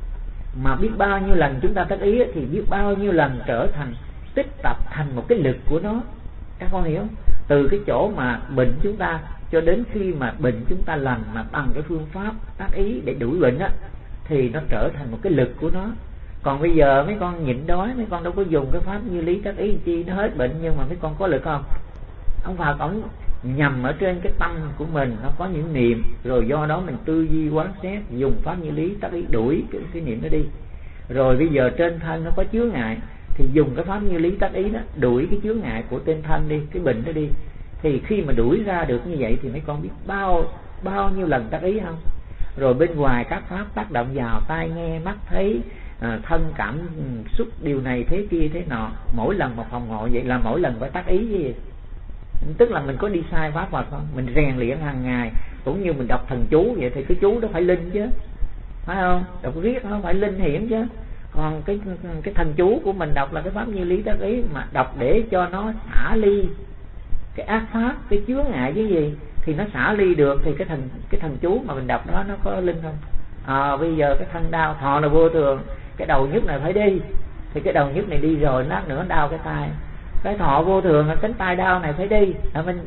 Mà biết bao nhiêu lần chúng ta tác ý thì biết bao nhiêu lần trở thành tích tập thành một cái lực của nó. Các con hiểu không? Từ cái chỗ mà bệnh chúng ta cho đến khi mà bệnh chúng ta lành mà bằng cái phương pháp tác ý để đuổi bệnh thì nó trở thành một cái lực của nó. Còn bây giờ mấy con nhịn đói, mấy con đâu có dùng cái pháp như lý tác ý chi, nó hết bệnh nhưng mà mấy con có lực không? Ông Phật ổng nhằm ở trên cái tâm của mình nó có những niệm, rồi do đó mình tư duy quán xét, dùng pháp như lý tác ý đuổi cái niệm nó đi. Rồi bây giờ trên thân nó có chướng ngại thì dùng cái pháp như lý tác ý đó đuổi cái chướng ngại của trên thân đi, cái bệnh đó đi. Thì khi mà đuổi ra được như vậy thì mấy con biết bao nhiêu lần tác ý không? Rồi bên ngoài các pháp tác động vào, tai nghe mắt thấy, thân cảm xúc điều này thế kia thế nọ, mỗi lần một phòng ngộ vậy là mỗi lần phải tác ý chứ gì. Tức là mình có đi sai pháp Phật không? Mình rèn luyện hàng ngày, cũng như mình đọc thần chú vậy thì cái chú đó phải linh chứ, phải không? Đọc viết nó phải linh hiển chứ. Còn cái thần chú của mình đọc là cái pháp như lý tác ý, mà đọc để cho nó xả ly cái ác pháp, cái chướng ngại cái gì thì nó xả ly được, thì cái thần chú mà mình đọc đó nó có linh không? Bây giờ cái thân đau, thọ là vô thường, cái đầu nhức này phải đi, thì cái đầu nhức này đi rồi lát nữa đau cái tai. Cái thọ vô thường là cánh tay đau này phải đi.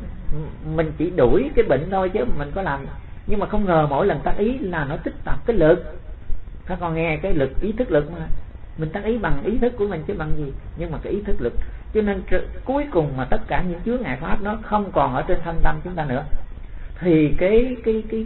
Mình chỉ đuổi cái bệnh thôi chứ mình có làm. Nhưng mà không ngờ mỗi lần tác ý là nó tích tập cái lực. Các con nghe cái lực, ý thức lực mà. Mình tác ý bằng ý thức của mình chứ bằng gì. Nhưng mà cái ý thức lực. Cho nên cuối cùng mà tất cả những chướng ngại pháp nó không còn ở trên thân tâm chúng ta nữa. Thì cái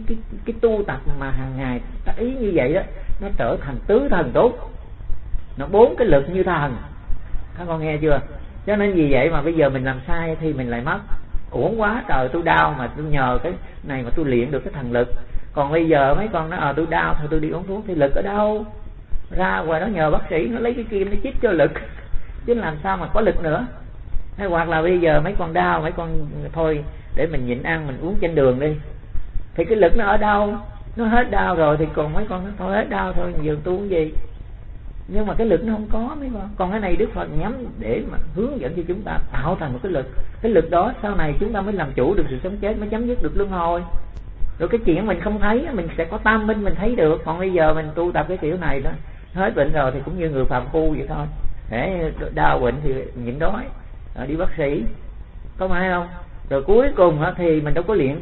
tu tập mà hàng ngày tác ý như vậy đó, nó trở thành tứ thần tốt. Nó 4 cái lực như thần. Các con nghe chưa? Cho nên vì vậy mà bây giờ mình làm sai thì mình lại mất. Uổng quá trời, tôi đau mà tôi nhờ cái này mà tôi luyện được cái thần lực. Còn bây giờ mấy con nói tôi đau thì tôi đi uống thuốc, thì lực ở đâu? Ra ngoài đó nhờ bác sĩ nó lấy cái kim nó chích cho lực. Chứ làm sao mà có lực nữa. Hay hoặc là bây giờ mấy con đau, mấy con thôi để mình nhịn ăn, mình uống trên đường đi. Thì cái lực nó ở đâu? Nó hết đau rồi thì còn mấy con nói thôi hết đau thôi, giờ tôi uống gì? Nhưng mà cái lực nó không có mấy con. Còn cái này Đức Phật nhắm để mà hướng dẫn cho chúng ta tạo thành một cái lực. Cái lực đó sau này chúng ta mới làm chủ được sự sống chết, mới chấm dứt được luân hồi. Rồi cái chuyện mình không thấy, mình sẽ có tam minh mình thấy được. Còn bây giờ mình tu tập cái kiểu này đó, hết bệnh rồi thì cũng như người phàm phu vậy thôi. Để đau bệnh thì nhịn đói, đi bác sĩ, có phải không? Rồi cuối cùng thì mình đâu có luyện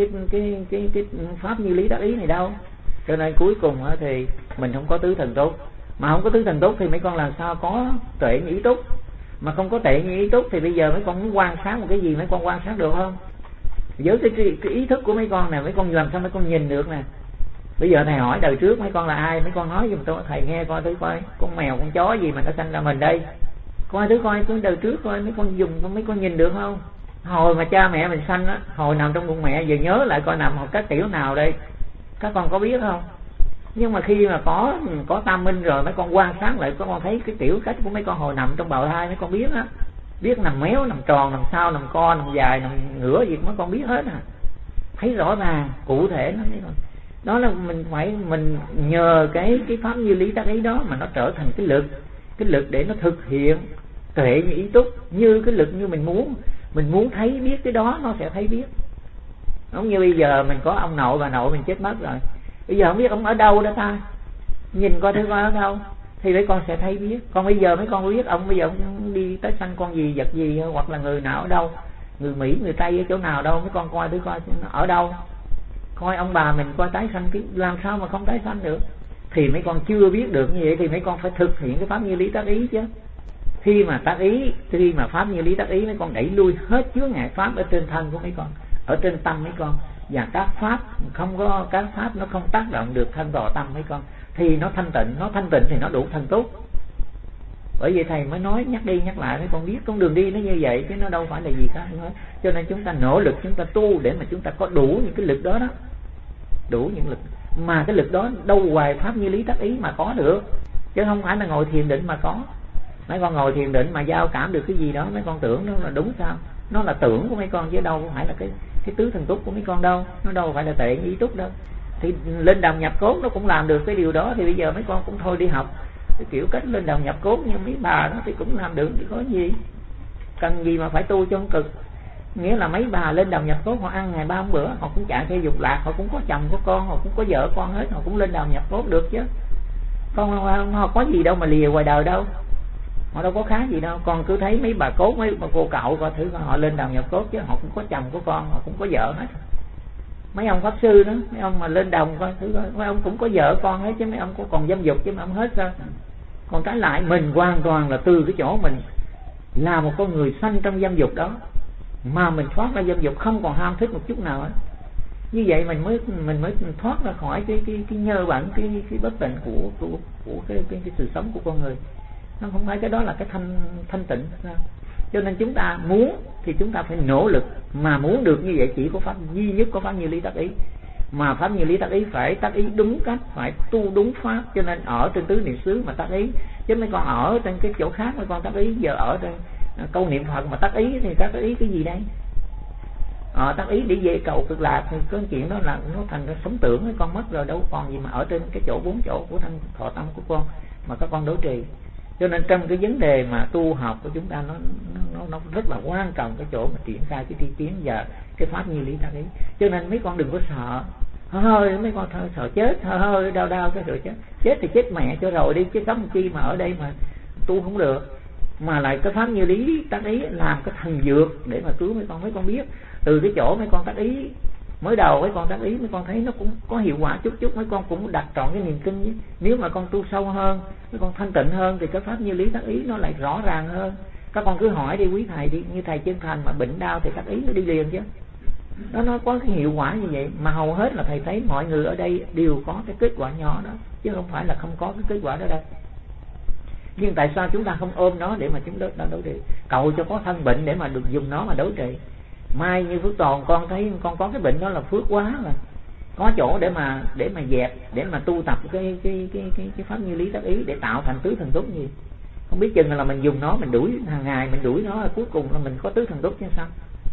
cái pháp như lý tác ý này đâu. Cho nên cuối cùng thì mình không có tứ thần tốt. Mà không có tứ thần tốt thì mấy con làm sao có tuệ như ý túc. Mà không có tuệ như ý túc thì bây giờ mấy con muốn quan sát một cái gì mấy con quan sát được không? Với cái ý thức của mấy con này, mấy con làm sao mấy con nhìn được nè. Bây giờ thầy hỏi đời trước mấy con là ai, mấy con nói giùm tôi, thầy nghe coi thử coi con mèo con chó gì mà nó sanh ra mình đây. Coi thử coi cái đời trước coi mấy con dùng, mấy con nhìn được không? Hồi mà cha mẹ mình sanh á, hồi nằm trong bụng mẹ, giờ nhớ lại coi nằm cái tiểu nào đây, các con có biết không? Nhưng mà khi mà có tâm minh rồi, mấy con quan sát lại, các con thấy cái tiểu cách của mấy con hồi nằm trong bào thai, mấy con biết á, biết nằm méo, nằm tròn, nằm sao, nằm co, nằm dài, nằm ngửa gì mấy con biết hết à, thấy rõ ràng cụ thể lắm đấy con. Đó là mình nhờ cái pháp như lý tác ý đó mà nó trở thành cái lực để nó thực hiện tuệ như ý túc, như cái lực như mình muốn thấy biết cái đó nó sẽ thấy biết. Giống như bây giờ mình có ông nội bà nội mình chết mất rồi, bây giờ không biết ông ở đâu đó ta, nhìn coi thử coi ở đâu thì mấy con sẽ thấy biết. Còn bây giờ mấy con biết ông bây giờ ông đi tới sanh con gì vật gì, hoặc là người nào ở đâu, người Mỹ người Tây ở chỗ nào đâu, mấy con coi thử coi ở đâu. Coi ông bà mình coi tái sanh, làm sao mà không tái sanh được? Thì mấy con chưa biết được như vậy thì mấy con phải thực hiện cái pháp như lý tác ý chứ. Khi mà pháp như lý tác ý, mấy con đẩy lui hết chướng ngại pháp ở trên thân của mấy con, ở trên tâm mấy con, và các pháp nó không tác động được thân vào tâm mấy con, thì nó thanh tịnh thì nó đủ thành túc. Bởi vậy thầy mới nói nhắc đi nhắc lại mấy con biết con đường đi nó như vậy chứ nó đâu phải là gì khác nữa. Cho nên chúng ta nỗ lực, chúng ta tu để mà chúng ta có đủ những cái lực đó đó, đủ những lực. Mà cái lực đó đâu hoài pháp như lý tác ý mà có được, chứ không phải là ngồi thiền định mà có. Mấy con ngồi thiền định mà giao cảm được cái gì đó, mấy con tưởng nó là đúng sao? Nó là tưởng của mấy con chứ đâu phải là cái tứ thần túc của mấy con đâu, nó đâu phải là tệ như ý túc đâu. Thì lên đồng nhập cốt nó cũng làm được cái điều đó, thì bây giờ mấy con cũng thôi đi học cái kiểu cách lên đồng nhập cốt như mấy bà đó thì cũng làm được, thì có gì cần gì mà phải tu cho cực. Nghĩa là mấy bà lên đồng nhập cốt họ ăn ngày 3 bữa, họ cũng chạy theo dục lạc, họ cũng có chồng có con, họ cũng có vợ con hết, họ cũng lên đồng nhập cốt được chứ. Họ có gì đâu mà lìa ngoài đời đâu, họ đâu có khác gì đâu. Còn cứ thấy mấy bà cốt, mấy bà cô cậu coi thử họ lên đồng nhập cốt chứ, họ cũng có chồng có con, họ cũng có vợ hết. Mấy ông pháp sư đó, mấy ông mà lên đồng coi thử coi, mấy ông cũng có vợ con hết chứ, mấy ông có còn dâm dục chứ mấy ông hết sao? Còn trái lại mình hoàn toàn là từ cái chỗ mình là một con người sanh trong dâm dục đó mà mình thoát ra dâm dục, không còn ham thích một chút nào hết. Như vậy mình mới thoát ra khỏi cái nhơ bẩn, cái bất tịnh của cái sự sống của con người. Nó không phải cái đó là cái thanh tịnh. Cho nên chúng ta muốn thì chúng ta phải nỗ lực, mà muốn được như vậy chỉ có pháp duy nhất, có pháp như lý tác ý. Mà pháp như lý tác ý phải tác ý đúng cách, phải tu đúng pháp. Cho nên ở trên tứ niệm xứ mà tác ý, chứ mấy con ở trên cái chỗ khác mấy con tác ý. Giờ ở trên câu niệm Phật mà tác ý thì tác ý cái gì đây? Tác ý để về cầu cực lạc thì cái chuyện đó là nó thành cái sống tưởng, mấy con mất rồi, đâu còn gì mà ở trên cái chỗ 4 chỗ của thân thọ tâm của con mà các con đối trì. Cho nên trong cái vấn đề mà tu học của chúng ta nó rất là quan trọng cái chỗ mà triển khai cái tri kiến và cái pháp như lý tác ý. Cho nên mấy con đừng có sợ, hơi mấy con thôi sợ chết, hơi đau cái rồi chết thì chết mẹ cho rồi đi, chứ sống chi mà ở đây mà tu không được. Mà lại cái pháp như lý tác ý làm cái thần dược để mà cứu mấy con biết. Từ cái chỗ mấy con tác ý mới đầu, mấy con tác ý mấy con thấy nó cũng có hiệu quả chút, mấy con cũng đặt trọn cái niềm tin với. Nếu mà con tu sâu hơn, mấy con thanh tịnh hơn thì cái pháp như lý tác ý nó lại rõ ràng hơn. Các con cứ hỏi đi quý thầy đi, như thầy Chân Thành mà bệnh đau thì tác ý nó đi liền chứ. Đó, nó có cái hiệu quả như vậy. Mà hầu hết là thầy thấy mọi người ở đây đều có cái kết quả nhỏ đó, chứ không phải là không có cái kết quả đó đâu. Nhưng tại sao chúng ta không ôm nó để mà chúng ta đối trị, cầu cho có thân bệnh để mà được dùng nó mà đối trị? Mai như Phước Toàn con thấy con có cái bệnh đó là phước quá rồi, có chỗ để mà dẹp, để mà tu tập cái pháp như lý tác ý để tạo thành tứ thần túc gì. Không biết chừng là mình dùng nó, mình đuổi hàng ngày, mình đuổi nó, cuối cùng là mình có tứ thần túc chứ sao?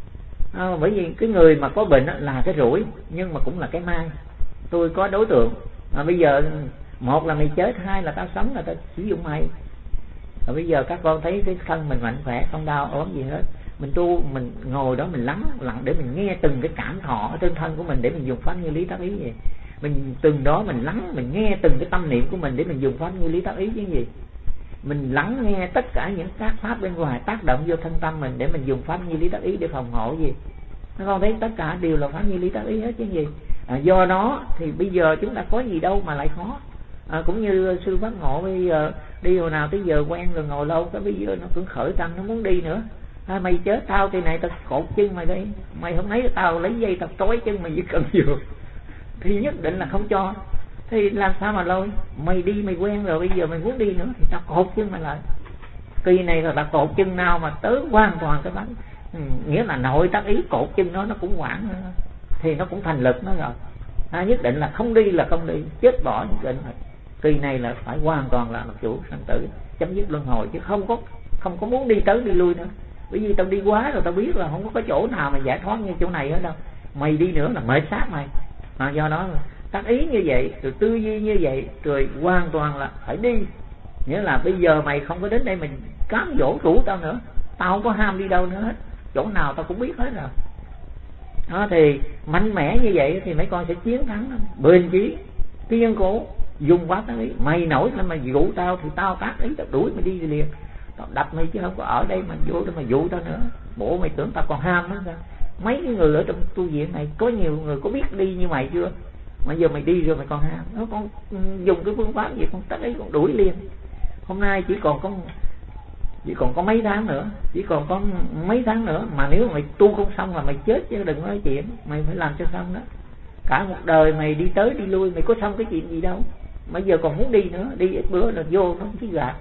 Bởi vì cái người mà có bệnh là cái rủi, nhưng mà cũng là cái may. Tôi có đối tượng mà bây giờ một là mày chết, hai là tao sống là tao sử dụng mày. Rồi bây giờ các con thấy cái thân mình mạnh khỏe, không đau ốm gì hết, mình tu, mình ngồi đó mình lắng để mình nghe từng cái cảm thọ ở trên thân của mình để mình dùng pháp như lý tác ý vậy. Mình từng đó mình lắng, mình nghe từng cái tâm niệm của mình để mình dùng pháp như lý tác ý chứ gì. Mình lắng nghe tất cả những các pháp bên ngoài tác động vô thân tâm mình để mình dùng pháp như lý tác ý để phòng hộ gì. Các con thấy tất cả đều là pháp như lý tác ý hết chứ gì. Do đó thì bây giờ chúng ta có gì đâu mà lại khó. Cũng như sư Pháp Ngộ bây giờ đi hồi nào tới giờ quen rồi, ngồi lâu cái bây giờ nó cũng khởi tâm, nó muốn đi nữa. Mày chết tao thì này tao cột chân mày đi, mày không thấy tao lấy dây tao trói chân mày chỉ cần vừa thì nhất định là không cho. Thì làm sao mà lôi mày đi, mày quen rồi bây giờ mày muốn đi nữa thì tao cột chân mày lại. Kỳ này là tao cột chân nào mà tới hoàn toàn cái bắn nghĩa là nội tác ý cột chân nó cũng quảng thì nó cũng thành lực nó rồi. Nhất định là không đi là không đi, chết bỏ nhất định rồi. Kỳ này là phải hoàn toàn là làm chủ sanh tử, chấm dứt luân hồi, chứ không có muốn đi tới đi lui nữa. Bởi vì tao đi quá rồi, tao biết là không có chỗ nào mà giải thoát như chỗ này hết đâu. Mày đi nữa là mệt xác mày. Do đó tác ý như vậy, rồi tư duy như vậy, rồi hoàn toàn là phải đi. Nghĩa là bây giờ mày không có đến đây mình cám dỗ rủ tao nữa, tao không có ham đi đâu nữa hết, chỗ nào tao cũng biết hết rồi. Đó, thì mạnh mẽ như vậy thì mấy con sẽ chiến thắng, bền chí, kiên cố, dùng quá tác ý. Mày nổi lên mà dụ tao thì tao tác ý, tao đuổi mày đi liền, tao đập mày chứ không có ở đây mà vô để mà dụ tao nữa. Bộ mày tưởng tao còn ham nữa sao? Mấy cái người ở trong tu viện này có nhiều người có biết đi như mày chưa, mà giờ mày đi rồi mày còn ham. Nó con dùng cái phương pháp gì con tác ý con đuổi liền. Hôm nay chỉ còn có mấy tháng nữa, chỉ còn có mấy tháng nữa, mà nếu mày tu không xong là mày chết chứ đừng nói chuyện. Mày phải làm cho xong đó. Cả một đời mày đi tới đi lui, mày có xong cái chuyện gì đâu. Bây giờ còn muốn đi nữa, đi ít bữa là vô nó xí gạt.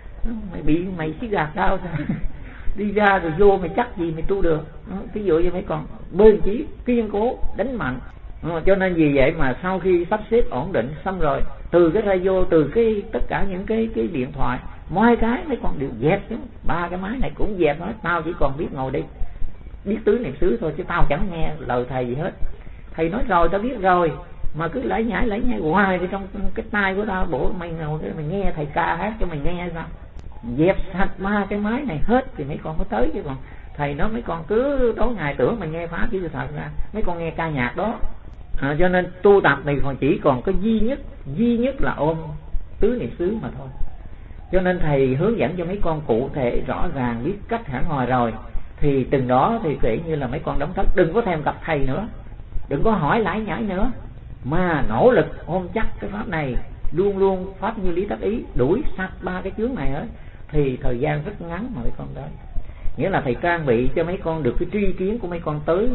Mày xí gạt tao sao? Đi ra rồi vô mày chắc gì mày tu được. Ví dụ như mấy con bền chí, kiên cố, đánh mạnh. Cho nên vì vậy mà sau khi sắp xếp ổn định xong rồi, từ cái radio, từ cái tất cả những cái điện thoại, mọi cái mấy con đều dẹp xuống. 3 cái máy này cũng dẹp hết. Tao chỉ còn biết ngồi đây biết tứ niệm xứ thôi, chứ tao chẳng nghe lời thầy gì hết. Thầy nói rồi tao biết rồi, mà cứ lải nhải hoài đi trong cái tai của tao. Bộ mày ngồi đây mày nghe thầy ca hát cho mày nghe sao? Dẹp sạch 3 cái máy này hết thì mấy con có tới. Chứ còn thầy nói mấy con cứ tối ngày tưởng mày nghe pháp, chứ thật ra mấy con nghe ca nhạc đó. Cho nên tu tập này còn chỉ còn có duy nhất là ôm tứ niệm xứ mà thôi. Cho nên thầy hướng dẫn cho mấy con cụ thể rõ ràng, biết cách hẳn hoi rồi, thì từng đó thì kể như là mấy con đóng thất. Đừng có thèm gặp thầy nữa, đừng có hỏi lải nhải nữa, mà nỗ lực ôm chắc cái pháp này, luôn luôn pháp như lý tác ý, đuổi sạch 3 cái chướng này hết, thì thời gian rất ngắn mà mấy con tới. Nghĩa là thầy trang bị cho mấy con được cái tri kiến của mấy con tới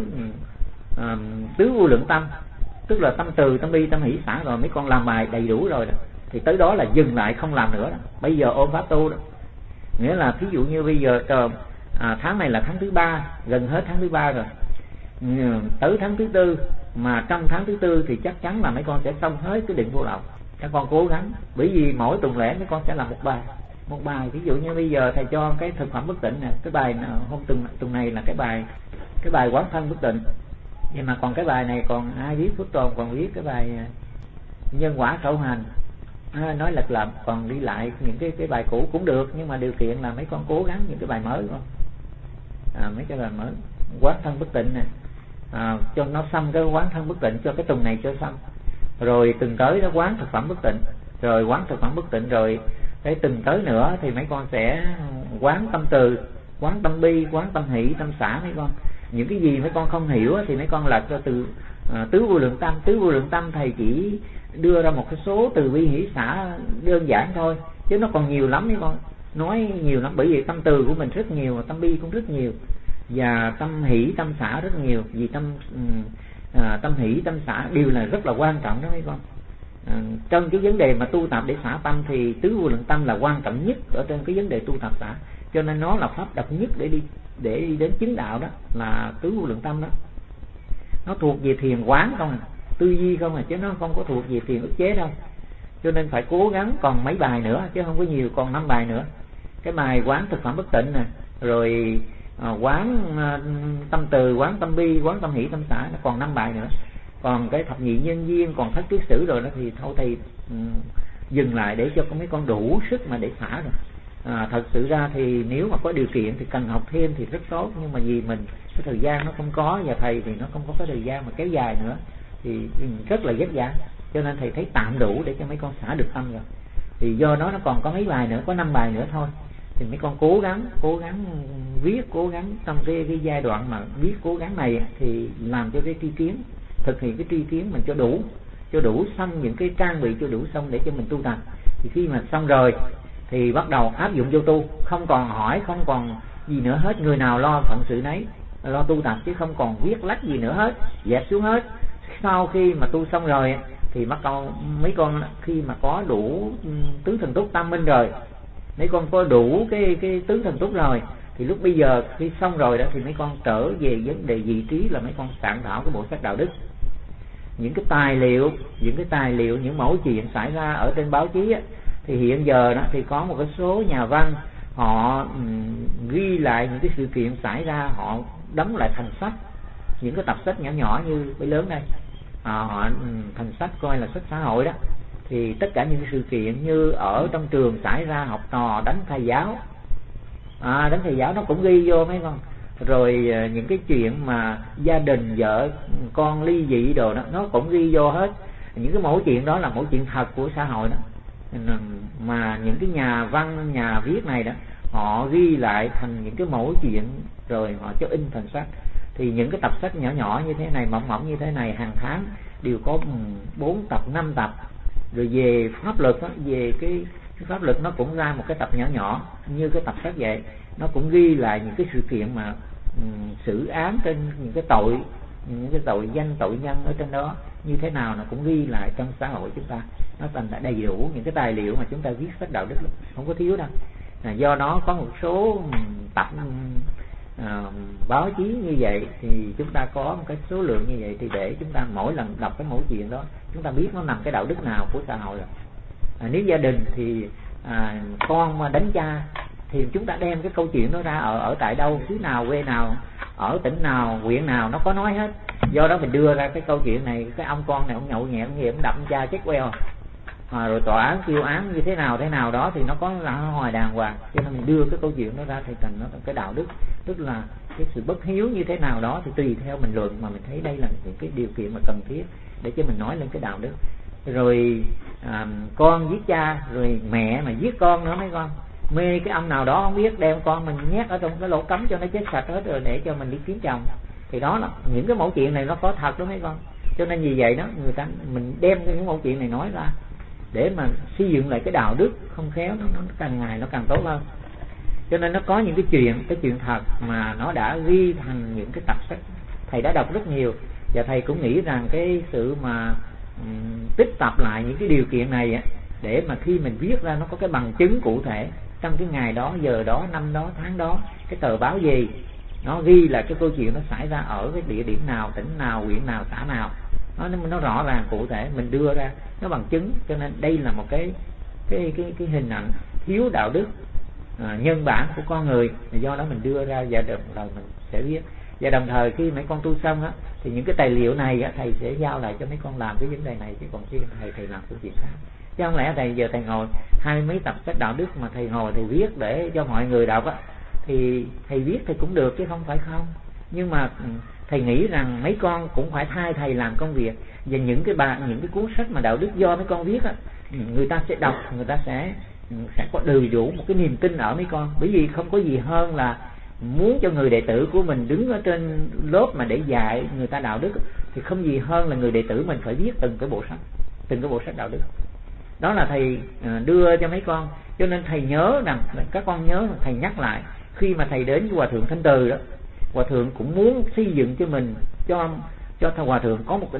tứ vô lượng tâm, tức là tâm từ, tâm bi, tâm hỷ, xả rồi. Mấy con làm bài đầy đủ rồi đó, thì tới đó là dừng lại không làm nữa đó. Bây giờ ôm pháp tu đó. Nghĩa là thí dụ như bây giờ tháng này là tháng thứ 3, gần hết tháng thứ 3 rồi, tới tháng thứ 4, mà trong tháng thứ 4 thì chắc chắn là mấy con sẽ xong hết cái định vô lậu. Các con cố gắng, bởi vì mỗi tuần lễ mấy con sẽ làm một bài. Ví dụ như bây giờ thầy cho cái thực phẩm bất tịnh nè, cái bài hôm tuần này là cái bài quán thân bất tịnh. Nhưng mà còn cái bài này còn ai viết, Phước Tồn còn viết cái bài nhân quả khẩu hành, nói lệch lầm, còn đi lại những cái bài cũ cũng được, nhưng mà điều kiện là mấy con cố gắng những cái bài mới không? Mấy cái bài mới quán thân bất tịnh nè, cho nó xong cái quán thân bất tịnh, cho cái tuần này cho xong, rồi tuần tới nó quán thực phẩm bất tịnh, rồi quán thực phẩm bất tịnh, rồi cái tuần tới nữa thì mấy con sẽ quán tâm từ, quán tâm bi, quán tâm hỷ, tâm xả. Mấy con những cái gì mấy con không hiểu thì mấy con lật cho từ tứ vô lượng tâm. Tứ vô lượng tâm thầy chỉ đưa ra một cái số từ bi hỷ xả đơn giản thôi, chứ nó còn nhiều lắm. Mấy con nói nhiều lắm, bởi vì tâm từ của mình rất nhiều, tâm bi cũng rất nhiều, và tâm hỷ, tâm xả rất nhiều. Vì tâm hỷ, tâm xả đều là rất là quan trọng đó mấy con. Trong cái vấn đề mà tu tập để xả tâm thì tứ vô lượng tâm là quan trọng nhất ở trên cái vấn đề tu tập xả. Cho nên nó là pháp độc nhất để đi đến chứng đạo, đó là tứ vô lượng tâm đó. Nó thuộc về thiền quán không, tư duy không, chứ nó không có thuộc về thiền ức chế đâu. Cho nên phải cố gắng, còn mấy bài nữa chứ không có nhiều, còn 5 bài nữa. Cái bài quán thực phẩm bất tịnh nè, rồi quán tâm từ, quán tâm bi, quán tâm hỷ, tâm xả, nó còn 5 bài nữa. Còn cái thập nhị nhân duyên, còn thất triết sử rồi đó thì thôi thầy dừng lại để cho mấy con đủ sức mà để xả rồi. Thật sự ra thì nếu mà có điều kiện thì cần học thêm thì rất tốt, nhưng mà vì mình cái thời gian nó không có, và thầy thì nó không có cái thời gian mà kéo dài nữa thì rất là vất vả. Cho nên thầy thấy tạm đủ để cho mấy con xả được tâm rồi. Thì do đó nó còn có mấy bài nữa, có 5 bài nữa thôi. Thì mấy con cố gắng viết, cố gắng trong cái giai đoạn mà viết cố gắng này thì làm cho cái tri kiến, thực hiện cái tri kiến mình cho đủ xong những cái trang bị cho đủ xong để cho mình tu tập. Thì khi mà xong rồi thì bắt đầu áp dụng vô tu, không còn hỏi, không còn gì nữa hết. Người nào lo phận sự nấy, lo tu tập, chứ không còn viết lách gì nữa hết, dẹp xuống hết. Sau khi mà tu xong rồi thì bắt đầu mấy con khi mà có đủ tứ thần túc tam minh rồi, mấy con có đủ cái tứ thần túc rồi Thì lúc bây giờ khi xong rồi đó thì mấy con trở về vấn đề vị trí là mấy con soạn thảo cái bộ sách đạo đức. Những cái tài liệu, những mẫu chuyện xảy ra ở trên báo chí á, thì hiện giờ đó thì có một cái số nhà văn họ ghi lại những cái sự kiện xảy ra, họ đóng lại thành sách, những cái tập sách nhỏ nhỏ như cái lớn đây, họ thành sách coi là sách xã hội đó. Thì tất cả những sự kiện như ở trong trường xảy ra, học trò đánh thầy giáo, đánh thầy giáo nó cũng ghi vô mấy con. Rồi những cái chuyện mà gia đình vợ con ly dị đồ đó nó cũng ghi vô hết. Những cái mẫu chuyện đó là mẫu chuyện thật của xã hội đó, mà những cái nhà văn nhà viết này đó họ ghi lại thành những cái mẫu chuyện rồi họ cho in thành sách. Thì những cái tập sách nhỏ nhỏ như thế này, mỏng mỏng như thế này, hàng tháng đều có 4 tập 5 tập. Rồi về pháp luật đó, về cái pháp luật nó cũng ra một cái tập nhỏ nhỏ như cái tập sách vậy, nó cũng ghi lại những cái sự kiện mà xử án trên những cái tội danh tội nhân ở trên đó như thế nào, nó cũng ghi lại trong xã hội chúng ta. Nó thành là đầy đủ những cái tài liệu mà chúng ta viết sách đạo đức lắm, không có thiếu đâu. Do đó có một số tập báo chí như vậy thì chúng ta có một cái số lượng như vậy, thì để chúng ta mỗi lần đọc cái mẫu chuyện đó chúng ta biết nó nằm cái đạo đức nào của xã hội rồi. Nếu gia đình thì con mà đánh cha thì chúng ta đem cái câu chuyện đó ra ở tại đâu, xứ nào, quê nào, ở tỉnh nào, huyện nào, nó có nói hết. Do đó mình đưa ra cái câu chuyện này, cái ông con này ông nhậu nhẹt ông đập cha chết queo, rồi tòa án kêu án như thế nào đó thì nó có là hoài đàng hoàng. Cho nên mình đưa cái câu chuyện đó ra thì thành nó cái đạo đức, tức là cái sự bất hiếu như thế nào đó thì tùy theo mình luận mà mình thấy đây là những cái điều kiện mà cần thiết để cho mình nói lên cái đạo đức. Rồi con giết cha, rồi mẹ mà giết con nữa mấy con, mê cái ông nào đó không biết, đem con mình nhét ở trong cái lỗ cấm cho nó chết sạch hết rồi để cho mình đi kiếm chồng. Thì đó là những cái mẫu chuyện này nó có thật đó mấy con. Cho nên vì vậy đó mình đem những mẫu chuyện này nói ra để mà xây dựng lại cái đạo đức, không khéo nó càng ngày nó càng tốt hơn. Cho nên nó có những cái chuyện thật mà nó đã ghi thành những cái tập sách. Thầy đã đọc rất nhiều và thầy cũng nghĩ rằng cái sự mà tích tập lại những cái điều kiện này để mà khi mình viết ra nó có cái bằng chứng cụ thể trong cái ngày đó, giờ đó, năm đó, tháng đó, cái tờ báo gì nó ghi là cái câu chuyện nó xảy ra ở cái địa điểm nào, tỉnh nào, huyện nào, xã nào, nó rõ ràng cụ thể, mình đưa ra nó bằng chứng. Cho nên đây là một cái hình ảnh thiếu đạo đức nhân bản của con người, do đó mình đưa ra và đồng thời mình sẽ viết. Và đồng thời khi mấy con tu xong á thì những cái tài liệu này á, thầy sẽ giao lại cho mấy con làm cái vấn đề này, chứ còn chứ thầy làm cái chuyện khác. Chứ không lẽ thầy ngồi 20 mấy tập sách đạo đức mà thầy ngồi thầy viết để cho mọi người đọc á, thì thầy viết thì cũng được chứ không phải không. Nhưng mà thầy nghĩ rằng mấy con cũng phải thay thầy làm công việc. Và những cái cuốn sách mà đạo đức do mấy con viết á, người ta sẽ đọc, người ta sẽ có đầy đủ một cái niềm tin ở mấy con. Bởi vì không có gì hơn là muốn cho người đệ tử của mình đứng ở trên lớp mà để dạy người ta đạo đức, thì không gì hơn là người đệ tử mình phải viết từng cái bộ sách đạo đức. Đó là thầy đưa cho mấy con. Cho nên thầy nhớ rằng, các con nhớ, thầy nhắc lại khi mà thầy đến với Hòa Thượng Thanh Từ đó, Hòa Thượng cũng muốn xây dựng cho mình, cho Hòa Thượng có một cái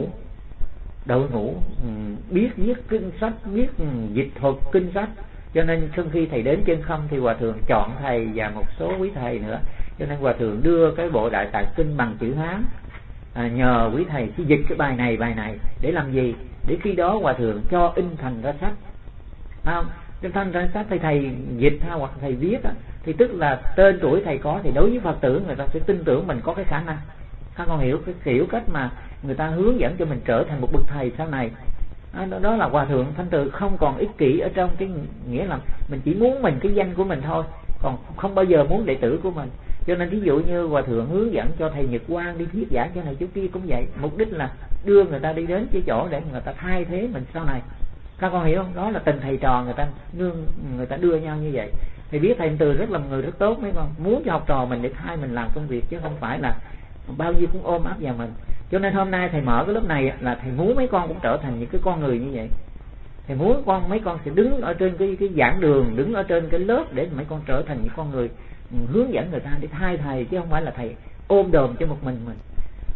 đội ngũ biết viết kinh sách, biết dịch thuật kinh sách. Cho nên sau khi thầy đến Chân Không thì Hòa Thượng chọn thầy và một số quý thầy nữa. Cho nên Hòa Thượng đưa cái bộ Đại Tạng Kinh bằng chữ Hán, nhờ quý thầy chỉ dịch cái bài này để làm gì? Để khi đó Hòa Thượng cho in thành ra sách, không? Trong thành ra sách thầy dịch hoặc thầy viết thì tức là tên tuổi thầy có, thì đối với Phật tử người ta sẽ tin tưởng mình có cái khả năng. Các con hiểu cái kiểu cách mà người ta hướng dẫn cho mình trở thành một bậc thầy sau này. Đó là Hòa Thượng Thanh Từ không còn ích kỷ ở trong cái nghĩa là mình chỉ muốn mình cái danh của mình thôi, còn không bao giờ muốn đệ tử của mình. Cho nên ví dụ như Hòa Thượng hướng dẫn cho thầy Nhật Quang đi thuyết giảng cho này chỗ kia cũng vậy, mục đích là đưa người ta đi đến cái chỗ để người ta thay thế mình sau này. Các con hiểu không? Đó là tình thầy trò người ta đưa nhau như vậy. Thầy biết thầy Từ rất là người rất tốt mấy con, muốn cho học trò mình để thay mình làm công việc, chứ không phải là bao nhiêu cũng ôm ấp vào mình. Cho nên hôm nay thầy mở cái lớp này là thầy muốn mấy con cũng trở thành những cái con người như vậy. Thầy muốn mấy con sẽ đứng ở trên cái giảng đường, đứng ở trên cái lớp để mấy con trở thành những con người hướng dẫn người ta để thay thầy, chứ không phải là thầy ôm đồm cho một mình.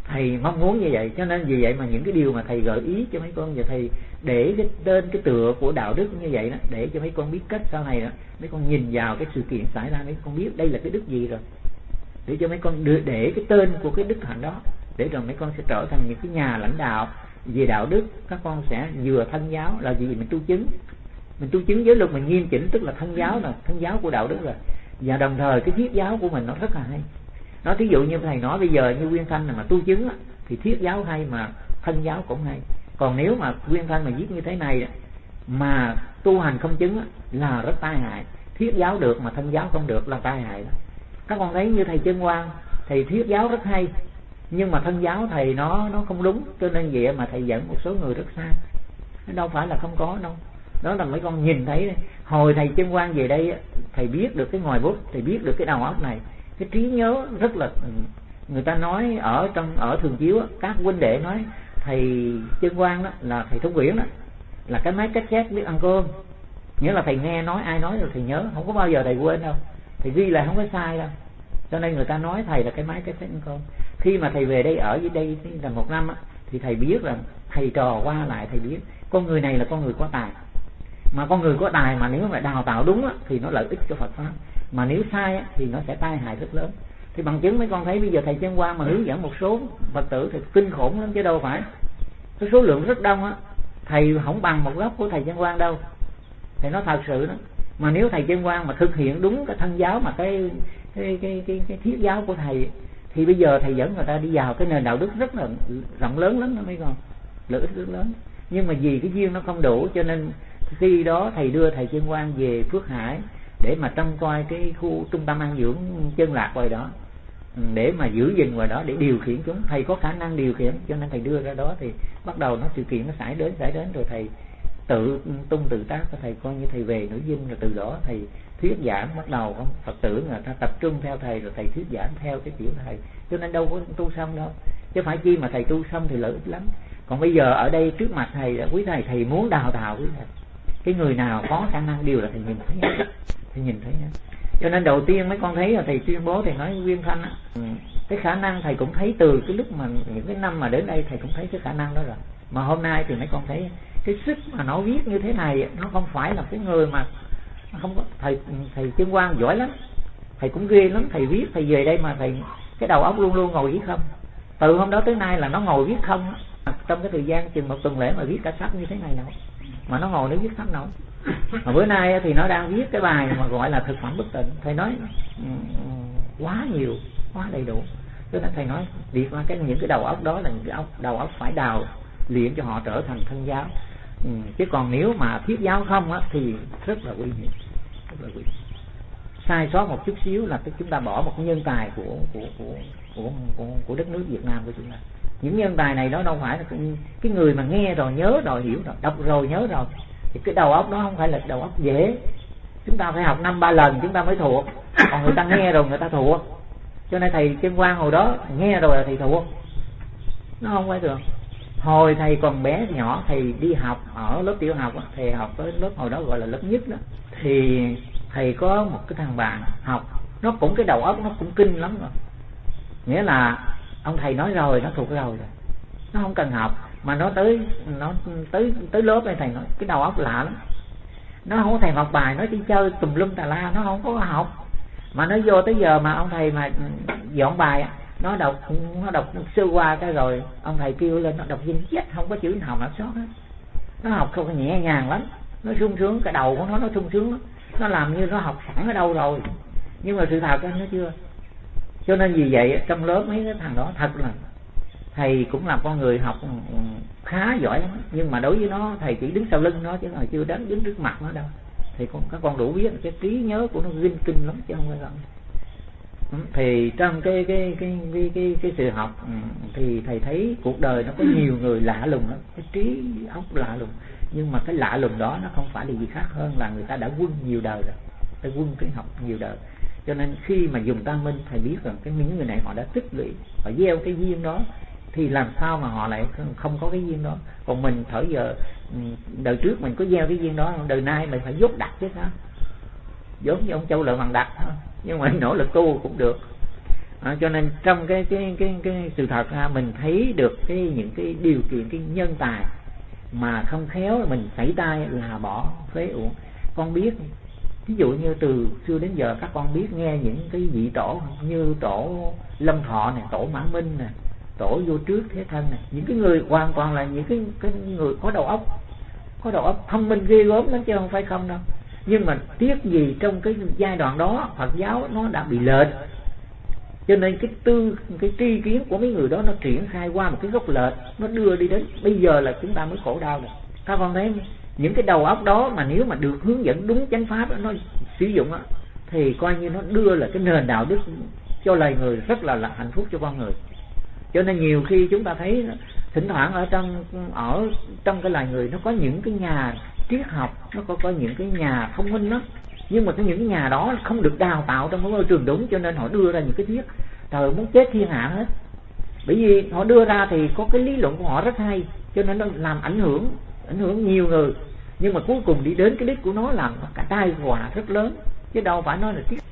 Thầy mong muốn như vậy. Cho nên vì vậy mà những cái điều mà thầy gợi ý cho mấy con, giờ thầy để cái tên, cái tựa của đạo đức như vậy đó, để cho mấy con biết cách sau này đó mấy con nhìn vào cái sự kiện xảy ra, mấy con biết đây là cái đức gì rồi, để cho mấy con để cái tên của cái đức hạnh đó, để rồi mấy con sẽ trở thành những cái nhà lãnh đạo về đạo đức. Các con sẽ vừa thân giáo là gì, mình tu chứng, mình tu chứng giới luật, mình nghiêm chỉnh, tức là thân giáo rồi, thân giáo của đạo đức rồi. Và đồng thời cái thuyết giáo của mình nó rất là hay. Nó thí dụ như thầy nói bây giờ như Nguyên Thanh này mà tu chứng á, thì thuyết giáo hay mà thân giáo cũng hay. Còn nếu mà Nguyên Thanh mà viết như thế này mà tu hành không chứng á, là rất tai hại. Thuyết giáo được mà thân giáo không được là tai hại đó. Các con thấy như thầy Chân Quang, thầy thuyết giáo rất hay, nhưng mà thân giáo thầy nó không đúng, cho nên vậy mà thầy dẫn một số người rất sai. Nó đâu phải là không có đâu. Đó là mấy con nhìn thấy hồi thầy Chân Quang về đây, thầy biết được cái ngòi bút, thầy biết được cái đầu óc này, cái trí nhớ rất là, người ta nói ở Thường Chiếu các huynh đệ nói thầy Chân Quang đó là thầy Thông Quyển đó là cái máy cassette biết ăn cơm, nghĩa là thầy nghe nói ai nói rồi thầy nhớ, không có bao giờ thầy quên đâu, thầy ghi lại không có sai đâu. Cho nên người ta nói thầy là cái máy cassette ăn cơm. Khi mà thầy về đây ở dưới đây là 1 năm thì thầy biết là thầy trò qua lại, thầy biết con người này là con người có tài. Mà con người có tài mà nếu mà đào tạo đúng thì nó lợi ích cho Phật pháp, mà nếu sai thì nó sẽ tai hại rất lớn. Thì bằng chứng mấy con thấy bây giờ thầy Chân Quang mà hướng dẫn một số Phật tử thì kinh khủng lắm chứ đâu phải. Cái số lượng rất đông thầy không bằng một góc của thầy Chân Quang đâu. Thầy nói thật sự đó. Mà nếu thầy Chân Quang mà thực hiện đúng cái thân giáo mà cái thiết giáo của thầy, thì bây giờ thầy dẫn người ta đi vào cái nền đạo đức rất là rộng lớn lắm đó mấy con, lợi ích rất lớn. Nhưng mà vì cái duyên nó không đủ, cho nên khi đó thầy đưa thầy Chân Quang về Phước Hải để mà trông coi cái khu trung tâm an dưỡng Chân Lạc ngoài đó, để mà giữ gìn ngoài đó, để điều khiển chúng. Thầy có khả năng điều khiển, cho nên thầy đưa ra đó. Thì bắt đầu nó sự kiện nó xảy đến rồi thầy tự tung tự tác, thầy coi như thầy về nội dung, rồi từ đó thầy thuyết giảng. Bắt đầu có Phật tử người ta tập trung theo thầy, rồi thầy thuyết giảng theo cái kiểu thầy, cho nên đâu có tu xong đâu. Chứ phải chi mà thầy tu xong thì lợi ích lắm. Còn bây giờ ở đây trước mặt thầy, quý thầy muốn đào tạo quý thầy, cái người nào có khả năng điều là thầy nhìn thấy, thầy nhìn thấy. Cho nên đầu tiên mấy con thấy là thầy tuyên bố, thầy nói Nguyên Thanh cái khả năng thầy cũng thấy từ cái lúc mà những cái năm mà đến đây thầy cũng thấy cái khả năng đó rồi. Mà hôm nay thì mấy con thấy cái sức mà nó viết như thế này, nó không phải là cái người mà không có. Thầy Chân Quang giỏi lắm, thầy cũng ghê lắm. Thầy viết, thầy về đây mà thầy cái đầu óc luôn luôn ngồi viết không. Từ hôm đó tới nay là nó ngồi viết không. Trong cái thời gian chừng 1 tuần lễ mà viết cả sách như thế này đâu, mà nó ngồi nó viết sách đâu. Mà bữa nay thì nó đang viết cái bài mà gọi là thực phẩm bất tịnh. Thầy nói quá nhiều, quá đầy đủ. Cho nên thầy nói việc là những cái đầu óc đó là những cái đầu óc phải đào luyện cho họ trở thành thân giáo. Chứ còn nếu mà thiết giáo không thì rất là nguy hiểm, rất là nguy hiểm. Sai sót một chút xíu là chúng ta bỏ một cái nhân tài của đất nước Việt Nam của chúng ta. Những nhân tài này đó đâu phải là cái người mà nghe rồi nhớ rồi hiểu rồi, đọc rồi nhớ rồi. Thì cái đầu óc đó không phải là đầu óc dễ. Chúng ta phải học 5-3 lần chúng ta mới thuộc. Còn người ta nghe rồi người ta thuộc. Cho nên thầy Chân Quang hồi đó nghe rồi là thầy thuộc. Nó không phải thường. Hồi thầy còn bé nhỏ, thầy đi học ở lớp tiểu học, thầy học tới lớp hồi đó gọi là lớp nhất đó. Thì thầy có một cái thằng bạn học, nó cũng cái đầu óc nó cũng kinh lắm rồi. Nghĩa là ông thầy nói rồi nó thuộc rồi, nó không cần học. Mà nó tới lớp này thầy nói cái đầu óc lạ lắm. Nó không có thèm học bài, nó chỉ chơi tùm lum tà la, nó không có học. Mà nó vô tới giờ mà ông thầy mà dọn bài, nó đọc sơ qua cái rồi ông thầy kêu lên nó đọc dinh chết, không có chữ nào mà sót hết. Nó học không nhẹ nhàng lắm, nó sung sướng, cái đầu của nó sung sướng lắm. Nó làm như nó học sẵn ở đâu rồi, nhưng mà sự thật nó chưa. Cho nên vì vậy trong lớp mấy cái thằng đó thật là thầy cũng làm con người học khá giỏi lắm, nhưng mà đối với nó thầy chỉ đứng sau lưng nó chứ mà chưa đứng trước mặt nó đâu. Thì các con đủ biết cái trí nhớ của nó kinh lắm chứ không phải là. Thì trong cái sự học thì thầy thấy cuộc đời nó có nhiều người lạ lùng lắm, cái trí óc lạ lùng, nhưng mà cái lạ lùng đó nó không phải là gì khác hơn là người ta đã quân nhiều đời rồi, ta quân cái học nhiều đời. Cho nên khi mà dùng tam minh, thầy biết rằng những người này họ đã tích lũy, họ gieo cái duyên đó, thì làm sao mà họ lại không có cái duyên đó. Còn mình thời giờ đời trước mình có gieo cái duyên đó, đời nay mình phải dốt đặt chứ sao, giống như ông Châu Lợi Hoàng đặt thôi. Nhưng mà nỗ lực tu cũng được. Cho nên trong cái sự thật ra mình thấy được những cái điều kiện, cái nhân tài mà không khéo mình sảy tay là bỏ phế uổng. Con biết ví dụ như từ xưa đến giờ các con biết nghe những cái vị tổ như tổ Lâm Thọ này, tổ Mã Minh này, tổ Vô Trước Thế Thân này, những cái người hoàn toàn là những cái người có đầu óc thông minh ghê gớm lắm chứ không phải không đâu. Nhưng mà tiếc gì trong cái giai đoạn đó Phật giáo nó đã bị lệch, cho nên cái tri kiến của mấy người đó nó triển khai qua một cái gốc lệch, nó đưa đi đến bây giờ là chúng ta mới khổ đau được. Các con thấy những cái đầu óc đó mà nếu mà được hướng dẫn đúng chánh pháp nó sử dụng á, thì coi như nó đưa là cái nền đạo đức cho loài người rất là hạnh phúc cho con người. Cho nên nhiều khi chúng ta thấy thỉnh thoảng ở trong cái loài người nó có những cái nhà triết học, nó có những cái nhà thông minh đó, nhưng mà những cái nhà đó không được đào tạo trong một môi trường đúng, cho nên họ đưa ra những cái thuyết trời muốn chết thiên hạ hết. Bởi vì họ đưa ra thì có cái lý luận của họ rất hay, cho nên nó làm ảnh hưởng nhiều người, nhưng mà cuối cùng đi đến cái đích của nó là cả tai họa rất lớn, chứ đâu phải nói là triết